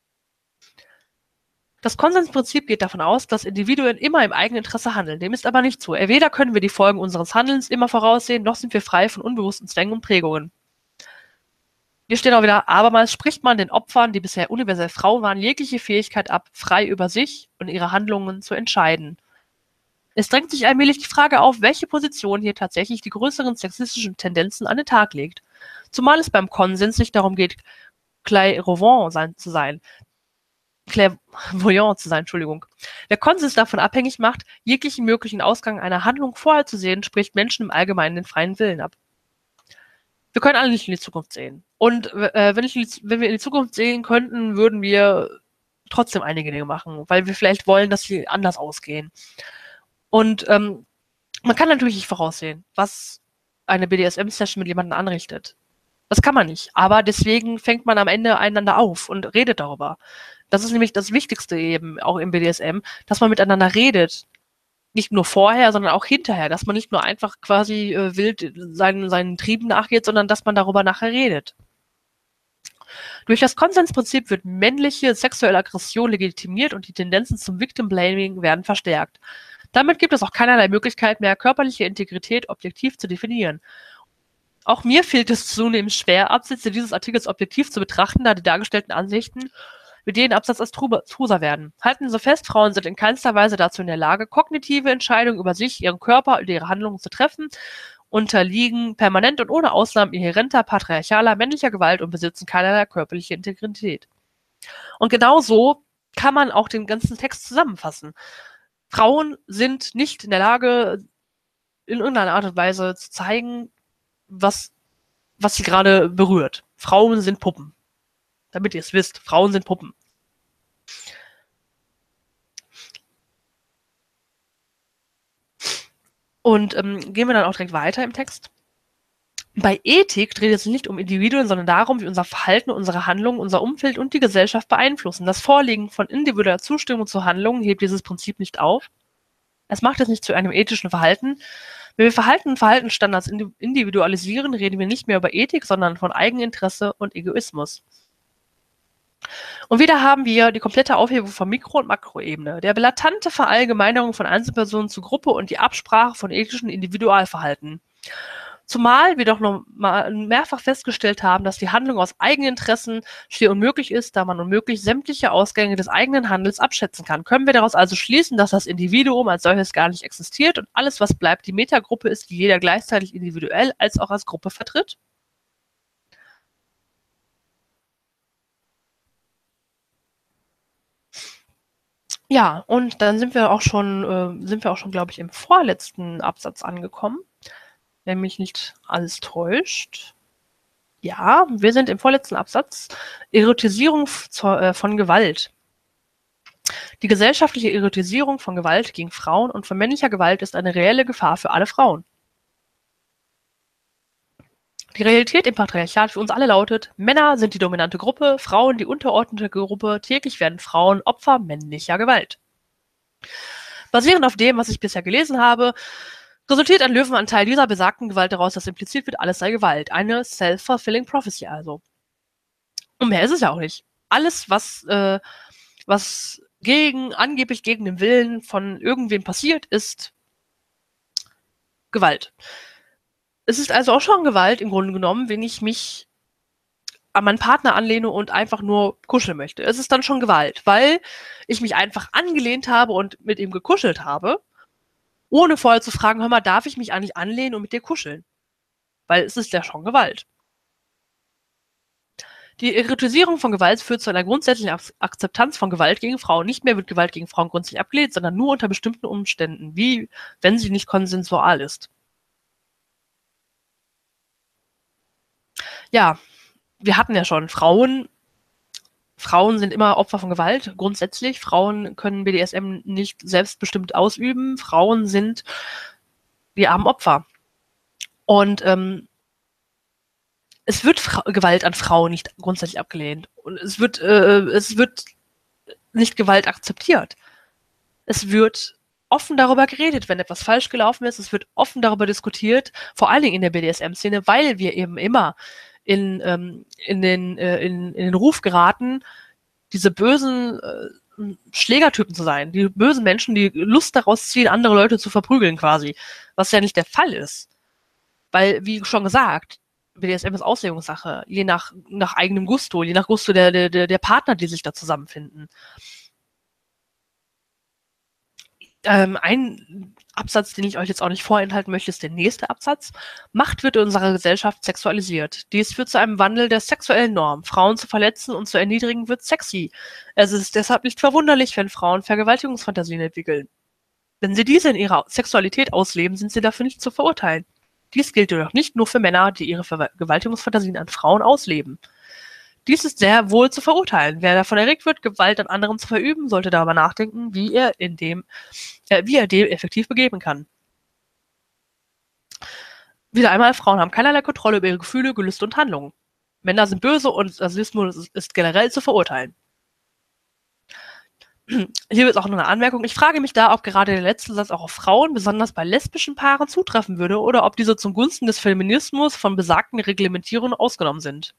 Das Konsensprinzip geht davon aus, dass Individuen immer im eigenen Interesse handeln. Dem ist aber nicht so. Weder können wir die Folgen unseres Handelns immer voraussehen, noch sind wir frei von unbewussten Zwängen und Prägungen. Hier steht auch wieder, abermals spricht man den Opfern, die bisher universell Frau waren, jegliche Fähigkeit ab, frei über sich und ihre Handlungen zu entscheiden. Es drängt sich allmählich die Frage auf, welche Position hier tatsächlich die größeren sexistischen Tendenzen an den Tag legt. Zumal es beim Konsens nicht darum geht, clairvoyant zu sein. Entschuldigung. Der Konsens davon abhängig macht, jeglichen möglichen Ausgang einer Handlung vorher zu sehen, spricht Menschen im Allgemeinen den freien Willen ab. Wir können alle nicht in die Zukunft sehen. Und wenn wir in die Zukunft sehen könnten, würden wir trotzdem einige Dinge machen, weil wir vielleicht wollen, dass sie anders ausgehen. Und man kann natürlich nicht voraussehen, was eine BDSM-Session mit jemandem anrichtet. Das kann man nicht. Aber deswegen fängt man am Ende einander auf und redet darüber. Das ist nämlich das Wichtigste eben auch im BDSM, dass man miteinander redet. Nicht nur vorher, sondern auch hinterher. Dass man nicht nur einfach quasi wild seinen Trieben nachgeht, sondern dass man darüber nachher redet. Durch das Konsensprinzip wird männliche sexuelle Aggression legitimiert und die Tendenzen zum Victim Blaming werden verstärkt. Damit gibt es auch keinerlei Möglichkeit mehr, körperliche Integrität objektiv zu definieren. Auch mir fehlt es zunehmend schwer, Absätze dieses Artikels objektiv zu betrachten, da die dargestellten Ansichten mit jedem Absatz als Truser werden. Halten Sie fest, Frauen sind in keinster Weise dazu in der Lage, kognitive Entscheidungen über sich, ihren Körper und ihre Handlungen zu treffen, unterliegen permanent und ohne Ausnahmen inhärenter patriarchaler männlicher Gewalt und besitzen keinerlei körperliche Integrität. Und genau so kann man auch den ganzen Text zusammenfassen. Frauen sind nicht in der Lage, in irgendeiner Art und Weise zu zeigen, was sie gerade berührt. Frauen sind Puppen. Damit ihr es wisst, Frauen sind Puppen. Und gehen wir dann auch direkt weiter im Text. Bei Ethik dreht es sich nicht um Individuen, sondern darum, wie unser Verhalten, unsere Handlungen, unser Umfeld und die Gesellschaft beeinflussen. Das Vorliegen von individueller Zustimmung zu Handlungen hebt dieses Prinzip nicht auf. Es macht es nicht zu einem ethischen Verhalten. Wenn wir Verhalten und Verhaltensstandards individualisieren, reden wir nicht mehr über Ethik, sondern von Eigeninteresse und Egoismus. Und wieder haben wir die komplette Aufhebung von Mikro- und Makroebene, der blatante Verallgemeinerung von Einzelpersonen zu Gruppe und die Absprache von ethischen Individualverhalten. Zumal wir doch noch mal mehrfach festgestellt haben, dass die Handlung aus Eigeninteressen schier unmöglich ist, da man unmöglich sämtliche Ausgänge des eigenen Handels abschätzen kann. Können wir daraus also schließen, dass das Individuum als solches gar nicht existiert und alles, was bleibt, die Metagruppe ist, die jeder gleichzeitig individuell als auch als Gruppe vertritt? Ja, und dann sind wir auch schon, glaube ich, im vorletzten Absatz angekommen, wenn mich nicht alles täuscht. Ja, wir sind im vorletzten Absatz. Erotisierung von Gewalt. Die gesellschaftliche Erotisierung von Gewalt gegen Frauen und von männlicher Gewalt ist eine reelle Gefahr für alle Frauen. Die Realität im Patriarchat für uns alle lautet: Männer sind die dominante Gruppe, Frauen die untergeordnete Gruppe, täglich werden Frauen Opfer männlicher Gewalt. Basierend auf dem, was ich bisher gelesen habe, resultiert ein Löwenanteil dieser besagten Gewalt daraus, dass impliziert wird, alles sei Gewalt. Eine self-fulfilling prophecy also. Und mehr ist es ja auch nicht. Alles, was angeblich gegen den Willen von irgendwem passiert, ist Gewalt. Es ist also auch schon Gewalt im Grunde genommen, wenn ich mich an meinen Partner anlehne und einfach nur kuscheln möchte. Es ist dann schon Gewalt, weil ich mich einfach angelehnt habe und mit ihm gekuschelt habe, ohne vorher zu fragen, hör mal, darf ich mich eigentlich anlehnen und mit dir kuscheln? Weil es ist ja schon Gewalt. Die Erotisierung von Gewalt führt zu einer grundsätzlichen Akzeptanz von Gewalt gegen Frauen. Nicht mehr wird Gewalt gegen Frauen grundsätzlich abgelehnt, sondern nur unter bestimmten Umständen, wie wenn sie nicht konsensual ist. Ja, wir hatten ja schon Frauen sind immer Opfer von Gewalt, grundsätzlich. Frauen können BDSM nicht selbstbestimmt ausüben. Frauen sind die armen Opfer. Und es wird Gewalt an Frauen nicht grundsätzlich abgelehnt. Und es wird nicht Gewalt akzeptiert. Es wird offen darüber geredet, wenn etwas falsch gelaufen ist. Es wird offen darüber diskutiert, vor allen Dingen in der BDSM-Szene, weil wir eben immer in den Ruf geraten, diese bösen Schlägertypen zu sein, die bösen Menschen, die Lust daraus ziehen, andere Leute zu verprügeln quasi, was ja nicht der Fall ist. Weil, wie schon gesagt, BDSM ist Auslegungssache, je nach eigenem Gusto, je nach Gusto der Partner, die sich da zusammenfinden. Ein Absatz, den ich euch jetzt auch nicht vorenthalten möchte, ist der nächste Absatz. Macht wird in unserer Gesellschaft sexualisiert. Dies führt zu einem Wandel der sexuellen Norm. Frauen zu verletzen und zu erniedrigen wird sexy. Es ist deshalb nicht verwunderlich, wenn Frauen Vergewaltigungsfantasien entwickeln. Wenn sie diese in ihrer Sexualität ausleben, sind sie dafür nicht zu verurteilen. Dies gilt jedoch nicht nur für Männer, die ihre Vergewaltigungsfantasien an Frauen ausleben. Dies ist sehr wohl zu verurteilen. Wer davon erregt wird, Gewalt an anderen zu verüben, sollte darüber nachdenken, wie er dem effektiv begegnen kann. Wieder einmal, Frauen haben keinerlei Kontrolle über ihre Gefühle, Gelüste und Handlungen. Männer sind böse und Rassismus ist generell zu verurteilen. Hier wird auch noch eine Anmerkung. Ich frage mich da, ob gerade der letzte Satz auch auf Frauen, besonders bei lesbischen Paaren, zutreffen würde oder ob diese zum Gunsten des Feminismus von besagten Reglementierungen ausgenommen sind.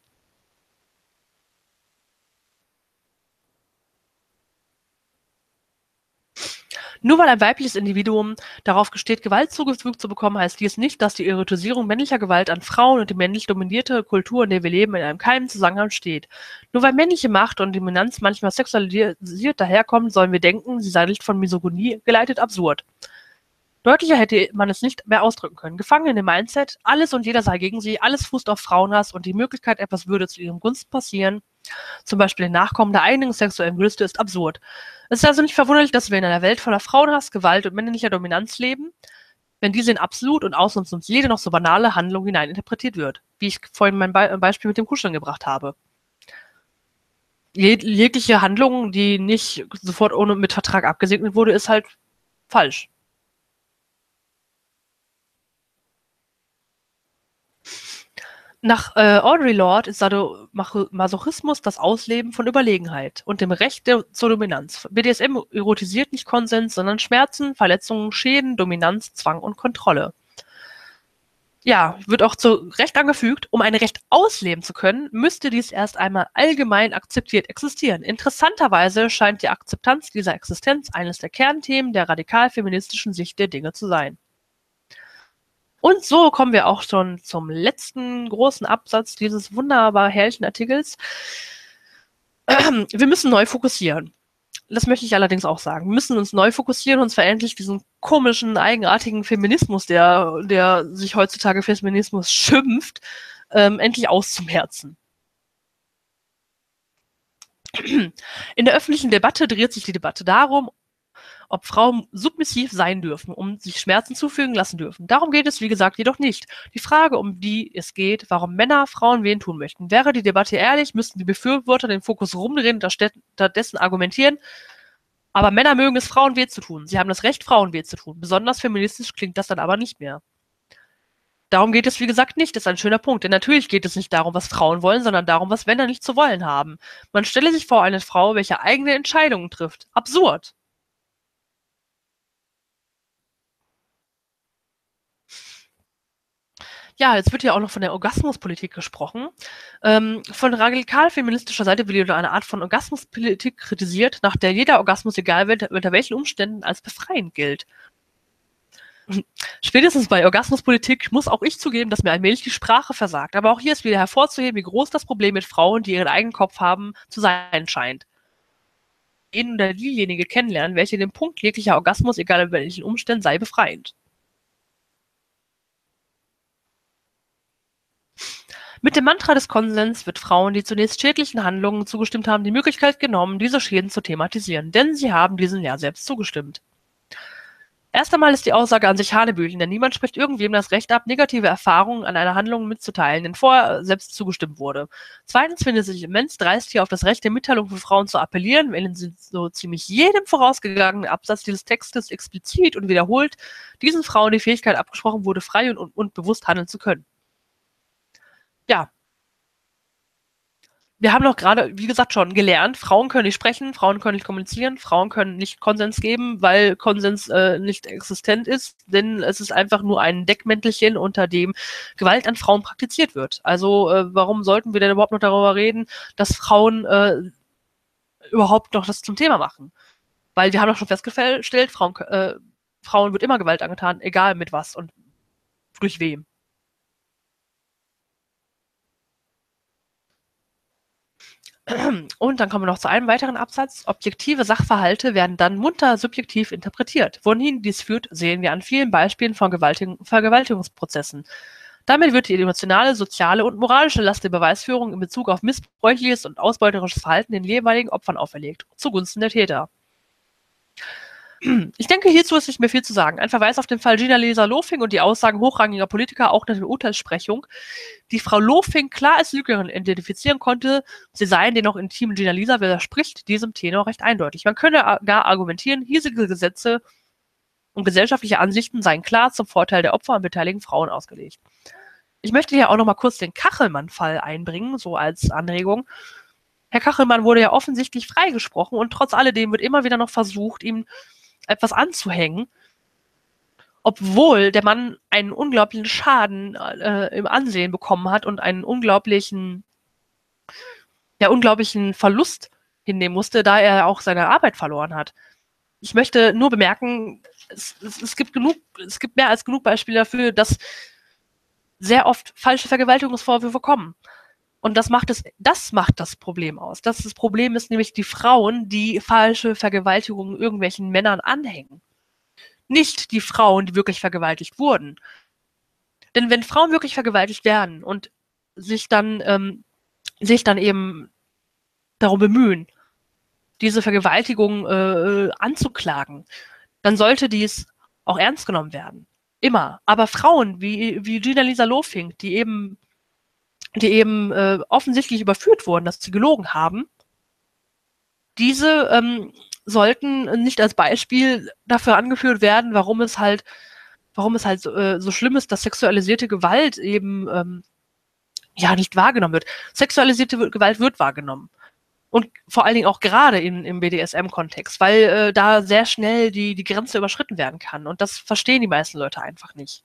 Nur weil ein weibliches Individuum darauf besteht, Gewalt zugefügt zu bekommen, heißt dies nicht, dass die Erotisierung männlicher Gewalt an Frauen und die männlich dominierte Kultur, in der wir leben, in einem keimen Zusammenhang steht. Nur weil männliche Macht und Dominanz manchmal sexualisiert daherkommen, sollen wir denken, sie sei nicht von Misogynie geleitet absurd. Deutlicher hätte man es nicht mehr ausdrücken können. Gefangen in dem Mindset, alles und jeder sei gegen sie, alles fußt auf Frauenhass und die Möglichkeit, etwas würde zu ihrem Gunsten passieren, zum Beispiel den Nachkommen der eigenen sexuellen Gelüste, ist absurd. Es ist also nicht verwunderlich, dass wir in einer Welt voller Frauenhass, Gewalt und männlicher Dominanz leben, wenn diese in absolut und ausnahmslos jede noch so banale Handlung hineininterpretiert wird, wie ich vorhin mein Beispiel mit dem Kuscheln gebracht habe. Jegliche Handlung, die nicht sofort ohne mit Vertrag abgesegnet wurde, ist halt falsch. Nach Audre Lorde ist Masochismus das Ausleben von Überlegenheit und dem Recht zur Dominanz. BDSM erotisiert nicht Konsens, sondern Schmerzen, Verletzungen, Schäden, Dominanz, Zwang und Kontrolle. Ja, wird auch zu Recht angefügt, um ein Recht ausleben zu können, müsste dies erst einmal allgemein akzeptiert existieren. Interessanterweise scheint die Akzeptanz dieser Existenz eines der Kernthemen der radikal-feministischen Sicht der Dinge zu sein. Und so kommen wir auch schon zum letzten großen Absatz dieses wunderbar herrlichen Artikels. Wir müssen neu fokussieren. Das möchte ich allerdings auch sagen. Wir müssen uns neu fokussieren und zwar endlich diesen komischen, eigenartigen Feminismus, der sich heutzutage Feminismus schimpft, endlich auszumerzen. In der öffentlichen Debatte dreht sich die Debatte darum, ob Frauen submissiv sein dürfen, um sich Schmerzen zufügen lassen dürfen. Darum geht es, wie gesagt, jedoch nicht. Die Frage, um die es geht, warum Männer Frauen wehen tun möchten. Wäre die Debatte ehrlich, müssten die Befürworter den Fokus rumdrehen und stattdessen argumentieren, aber Männer mögen es, Frauen weh zu tun. Sie haben das Recht, Frauen weh zu tun. Besonders feministisch klingt das dann aber nicht mehr. Darum geht es, wie gesagt, nicht. Das ist ein schöner Punkt. Denn natürlich geht es nicht darum, was Frauen wollen, sondern darum, was Männer nicht zu wollen haben. Man stelle sich vor, eine Frau, welche eigene Entscheidungen trifft. Absurd. Ja, jetzt wird ja auch noch von der Orgasmuspolitik gesprochen. Von radikal-feministischer Seite wird wieder eine Art von Orgasmuspolitik kritisiert, nach der jeder Orgasmus, egal unter welchen Umständen, als befreiend gilt. Spätestens bei Orgasmuspolitik muss auch ich zugeben, dass mir allmählich die Sprache versagt. Aber auch hier ist wieder hervorzuheben, wie groß das Problem mit Frauen, die ihren eigenen Kopf haben, zu sein scheint. Den oder diejenige kennenlernen, welche den Punkt jeglicher Orgasmus, egal in welchen Umständen, sei befreiend. Mit dem Mantra des Konsens wird Frauen, die zunächst schädlichen Handlungen zugestimmt haben, die Möglichkeit genommen, diese Schäden zu thematisieren, denn sie haben diesen ja selbst zugestimmt. Erst einmal ist die Aussage an sich Hanebüchen, denn niemand spricht irgendwem das Recht ab, negative Erfahrungen an einer Handlung mitzuteilen, denn vorher selbst zugestimmt wurde. Zweitens findet es sich immens dreist, hier auf das Recht der Mitteilung für Frauen zu appellieren, wenn in so ziemlich jedem vorausgegangenen Absatz dieses Textes explizit und wiederholt diesen Frauen die Fähigkeit abgesprochen wurde, frei und bewusst handeln zu können. Ja, wir haben doch gerade, wie gesagt, schon gelernt, Frauen können nicht sprechen, Frauen können nicht kommunizieren, Frauen können nicht Konsens geben, weil Konsens nicht existent ist, denn es ist einfach nur ein Deckmäntelchen, unter dem Gewalt an Frauen praktiziert wird. Also warum sollten wir denn überhaupt noch darüber reden, dass Frauen überhaupt noch das zum Thema machen? Weil wir haben doch schon festgestellt, Frauen wird immer Gewalt angetan, egal mit was und durch wem. Und dann kommen wir noch zu einem weiteren Absatz. Objektive Sachverhalte werden dann munter subjektiv interpretiert. Wohin dies führt, sehen wir an vielen Beispielen von Vergewaltigungsprozessen. Damit wird die emotionale, soziale und moralische Last der Beweisführung in Bezug auf missbräuchliches und ausbeuterisches Verhalten den jeweiligen Opfern auferlegt, zugunsten der Täter. Ich denke, hierzu ist nicht mehr viel zu sagen. Ein Verweis auf den Fall Gina-Lisa Lofing und die Aussagen hochrangiger Politiker, auch nach der Urteilssprechung, die Frau Lofing klar als Lügnerin identifizieren konnte, sie seien den noch intimen Gina-Lisa, widerspricht diesem Tenor recht eindeutig. Man könne gar argumentieren, hiesige Gesetze und gesellschaftliche Ansichten seien klar zum Vorteil der Opfer und beteiligten Frauen ausgelegt. Ich möchte hier auch noch mal kurz den Kachelmann-Fall einbringen, so als Anregung. Herr Kachelmann wurde ja offensichtlich freigesprochen und trotz alledem wird immer wieder noch versucht, ihm etwas anzuhängen, obwohl der Mann einen unglaublichen Schaden im Ansehen bekommen hat und einen unglaublichen Verlust hinnehmen musste, da er auch seine Arbeit verloren hat. Ich möchte nur bemerken, es gibt mehr als genug Beispiele dafür, dass sehr oft falsche Vergewaltigungsvorwürfe kommen. Und das macht das Problem aus. Das Problem ist nämlich die Frauen, die falsche Vergewaltigungen irgendwelchen Männern anhängen. Nicht die Frauen, die wirklich vergewaltigt wurden. Denn wenn Frauen wirklich vergewaltigt werden und sich dann eben darum bemühen, diese Vergewaltigung anzuklagen, dann sollte dies auch ernst genommen werden. Immer. Aber Frauen wie Gina-Lisa Lofing, die eben offensichtlich überführt wurden, dass sie gelogen haben, diese sollten nicht als Beispiel dafür angeführt werden, warum es halt so schlimm ist, dass sexualisierte Gewalt eben nicht wahrgenommen wird. Sexualisierte Gewalt wird wahrgenommen. Und vor allen Dingen auch gerade im BDSM-Kontext, weil da sehr schnell die Grenze überschritten werden kann. Und das verstehen die meisten Leute einfach nicht.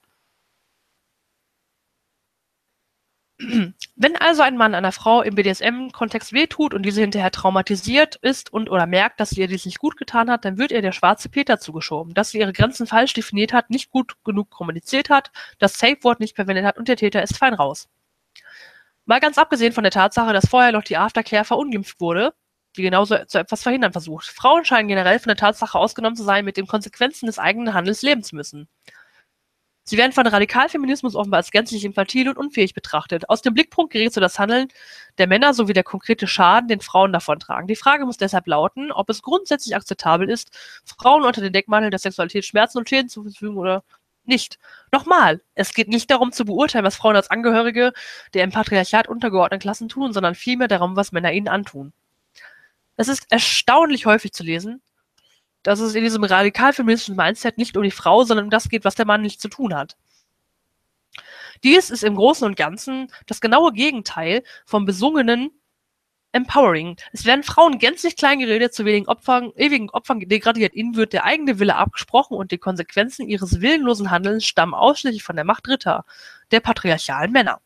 Wenn also ein Mann einer Frau im BDSM-Kontext wehtut und diese hinterher traumatisiert ist oder merkt, dass sie ihr dies nicht gut getan hat, dann wird ihr der schwarze Peter zugeschoben, dass sie ihre Grenzen falsch definiert hat, nicht gut genug kommuniziert hat, das Safe-Wort nicht verwendet hat und der Täter ist fein raus. Mal ganz abgesehen von der Tatsache, dass vorher noch die Aftercare verunglimpft wurde, die genauso zu etwas verhindern versucht. Frauen scheinen generell von der Tatsache ausgenommen zu sein, mit den Konsequenzen des eigenen Handels leben zu müssen. Sie werden von Radikalfeminismus offenbar als gänzlich infantil und unfähig betrachtet. Aus dem Blickpunkt gerät so das Handeln der Männer sowie der konkrete Schaden, den Frauen davontragen. Die Frage muss deshalb lauten, ob es grundsätzlich akzeptabel ist, Frauen unter den Deckmantel der Sexualität Schmerzen und Schäden zuzufügen oder nicht. Nochmal, es geht nicht darum zu beurteilen, was Frauen als Angehörige der im Patriarchat untergeordneten Klassen tun, sondern vielmehr darum, was Männer ihnen antun. Es ist erstaunlich häufig zu lesen, dass es in diesem radikal-feministischen Mindset nicht um die Frau, sondern um das geht, was der Mann nicht zu tun hat. Dies ist im Großen und Ganzen das genaue Gegenteil vom besungenen Empowering. Es werden Frauen gänzlich klein geredet, zu ewigen Opfern degradiert. Ihnen wird der eigene Wille abgesprochen und die Konsequenzen ihres willenlosen Handelns stammen ausschließlich von der Macht Dritter, der patriarchalen Männer.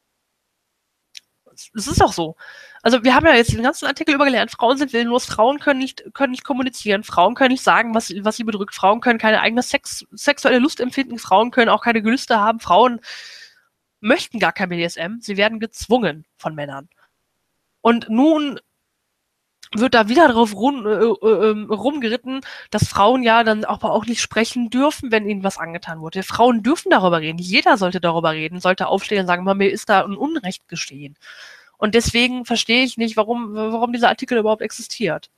Es ist auch so. Also wir haben ja jetzt den ganzen Artikel über gelernt, Frauen sind willenlos, Frauen können nicht kommunizieren, Frauen können nicht sagen, was sie bedrückt, Frauen können keine eigene sexuelle Lust empfinden, Frauen können auch keine Gelüste haben, Frauen möchten gar kein BDSM, sie werden gezwungen von Männern. Und nun wird da wieder darauf rumgeritten, dass Frauen ja dann aber auch nicht sprechen dürfen, wenn ihnen was angetan wurde. Frauen dürfen darüber reden. Jeder sollte darüber reden, sollte aufstehen und sagen, mir ist da ein Unrecht geschehen. Und deswegen verstehe ich nicht, warum dieser Artikel überhaupt existiert.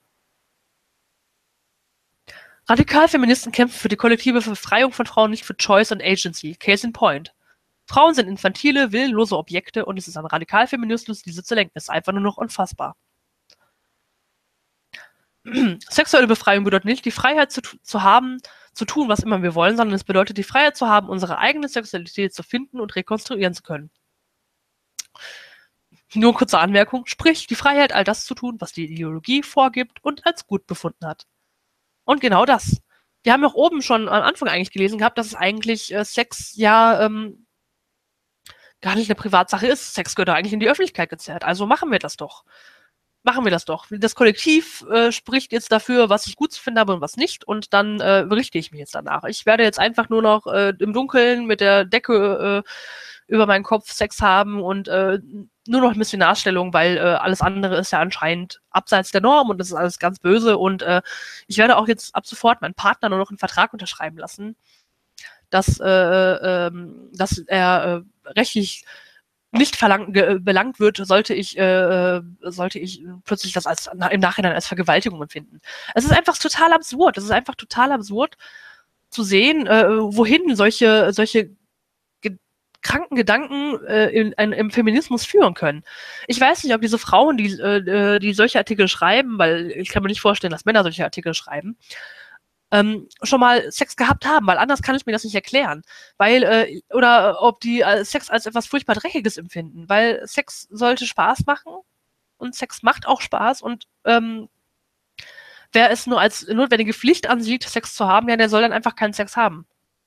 Radikalfeministen kämpfen für die kollektive Befreiung von Frauen, nicht für Choice und Agency. Case in point. Frauen sind infantile, willenlose Objekte und es ist an Radikalfeminismus, diese zu lenken. Das ist einfach nur noch unfassbar. Sexuelle Befreiung bedeutet nicht, die Freiheit zu haben, zu tun, was immer wir wollen, sondern es bedeutet, die Freiheit zu haben, unsere eigene Sexualität zu finden und rekonstruieren zu können. Nur kurze Anmerkung, sprich die Freiheit, all das zu tun, was die Ideologie vorgibt und als gut befunden hat. Und genau das. Wir haben auch oben schon am Anfang eigentlich gelesen gehabt, dass es eigentlich Sex ja gar nicht eine Privatsache ist. Sex gehört eigentlich in die Öffentlichkeit gezerrt. Also machen wir das doch. Das Kollektiv spricht jetzt dafür, was ich gut finde habe und was nicht, und dann berichte ich mich jetzt danach. Ich werde jetzt einfach nur noch im Dunkeln mit der Decke über meinen Kopf Sex haben und nur noch Missionarstellung, weil alles andere ist ja anscheinend abseits der Norm und das ist alles ganz böse. Und ich werde auch jetzt ab sofort meinen Partner nur noch einen Vertrag unterschreiben lassen, dass er rechtlich nicht belangt wird, sollte ich plötzlich das im Nachhinein als Vergewaltigung empfinden. Es ist einfach total absurd. Es ist einfach total absurd zu sehen, wohin solche kranken Gedanken im Feminismus führen können. Ich weiß nicht, ob diese Frauen, die solche Artikel schreiben, weil ich kann mir nicht vorstellen, dass Männer solche Artikel schreiben, schon mal Sex gehabt haben, weil anders kann ich mir das nicht erklären. Oder ob die Sex als etwas furchtbar Dreckiges empfinden, weil Sex sollte Spaß machen und Sex macht auch Spaß und wer es nur als notwendige Pflicht ansieht, Sex zu haben, ja, der soll dann einfach keinen Sex haben.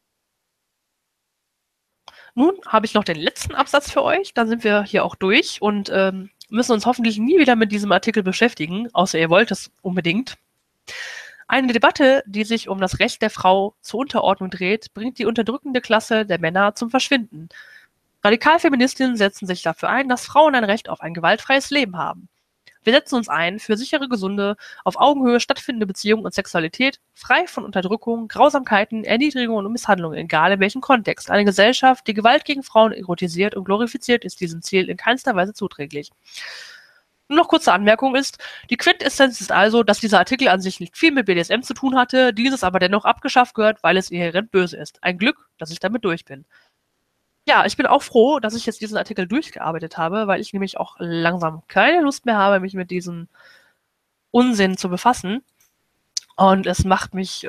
Nun habe ich noch den letzten Absatz für euch, dann sind wir hier auch durch und müssen uns hoffentlich nie wieder mit diesem Artikel beschäftigen, außer ihr wollt es unbedingt. Eine Debatte, die sich um das Recht der Frau zur Unterordnung dreht, bringt die unterdrückende Klasse der Männer zum Verschwinden. Radikalfeministinnen setzen sich dafür ein, dass Frauen ein Recht auf ein gewaltfreies Leben haben. Wir setzen uns ein für sichere, gesunde, auf Augenhöhe stattfindende Beziehungen und Sexualität, frei von Unterdrückung, Grausamkeiten, Erniedrigungen und Misshandlungen, egal in welchem Kontext. Eine Gesellschaft, die Gewalt gegen Frauen erotisiert und glorifiziert, ist diesem Ziel in keinster Weise zuträglich. Nur noch kurze Anmerkung ist, die Quintessenz ist also, dass dieser Artikel an sich nicht viel mit BDSM zu tun hatte, dieses aber dennoch abgeschafft gehört, weil es inhärent böse ist. Ein Glück, dass ich damit durch bin. Ja, ich bin auch froh, dass ich jetzt diesen Artikel durchgearbeitet habe, weil ich nämlich auch langsam keine Lust mehr habe, mich mit diesem Unsinn zu befassen. Und es macht mich,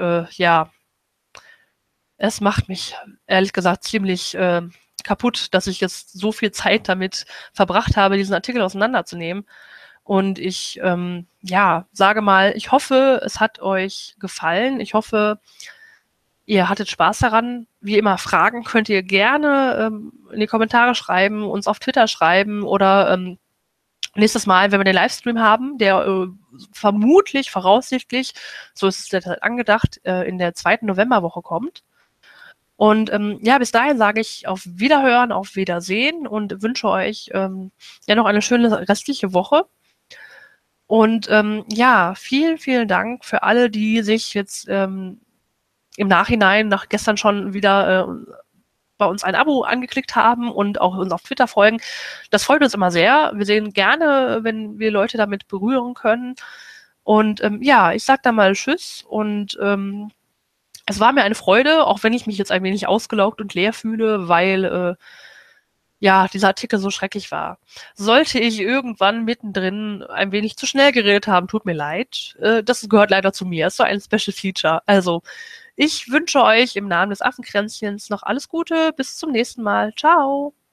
ehrlich gesagt ziemlich kaputt, dass ich jetzt so viel Zeit damit verbracht habe, diesen Artikel auseinanderzunehmen. Und ich, sage mal, ich hoffe, es hat euch gefallen. Ich hoffe, ihr hattet Spaß daran. Wie immer, Fragen könnt ihr gerne in die Kommentare schreiben, uns auf Twitter schreiben oder nächstes Mal, wenn wir den Livestream haben, der voraussichtlich, so ist es derzeit angedacht, in der 2. Novemberwoche kommt. Und bis dahin sage ich auf Wiederhören, auf Wiedersehen und wünsche euch noch eine schöne restliche Woche. Und vielen, vielen Dank für alle, die sich jetzt im Nachhinein, nach gestern schon wieder bei uns ein Abo angeklickt haben und auch uns auf Twitter folgen. Das freut uns immer sehr. Wir sehen gerne, wenn wir Leute damit berühren können. Und ich sage dann mal Tschüss und es war mir eine Freude, auch wenn ich mich jetzt ein wenig ausgelaugt und leer fühle, weil dieser Artikel so schrecklich war. Sollte ich irgendwann mittendrin ein wenig zu schnell geredet haben, tut mir leid. Das gehört leider zu mir. Es war ein Special Feature. Also, ich wünsche euch im Namen des Affenkränzchens noch alles Gute. Bis zum nächsten Mal. Ciao.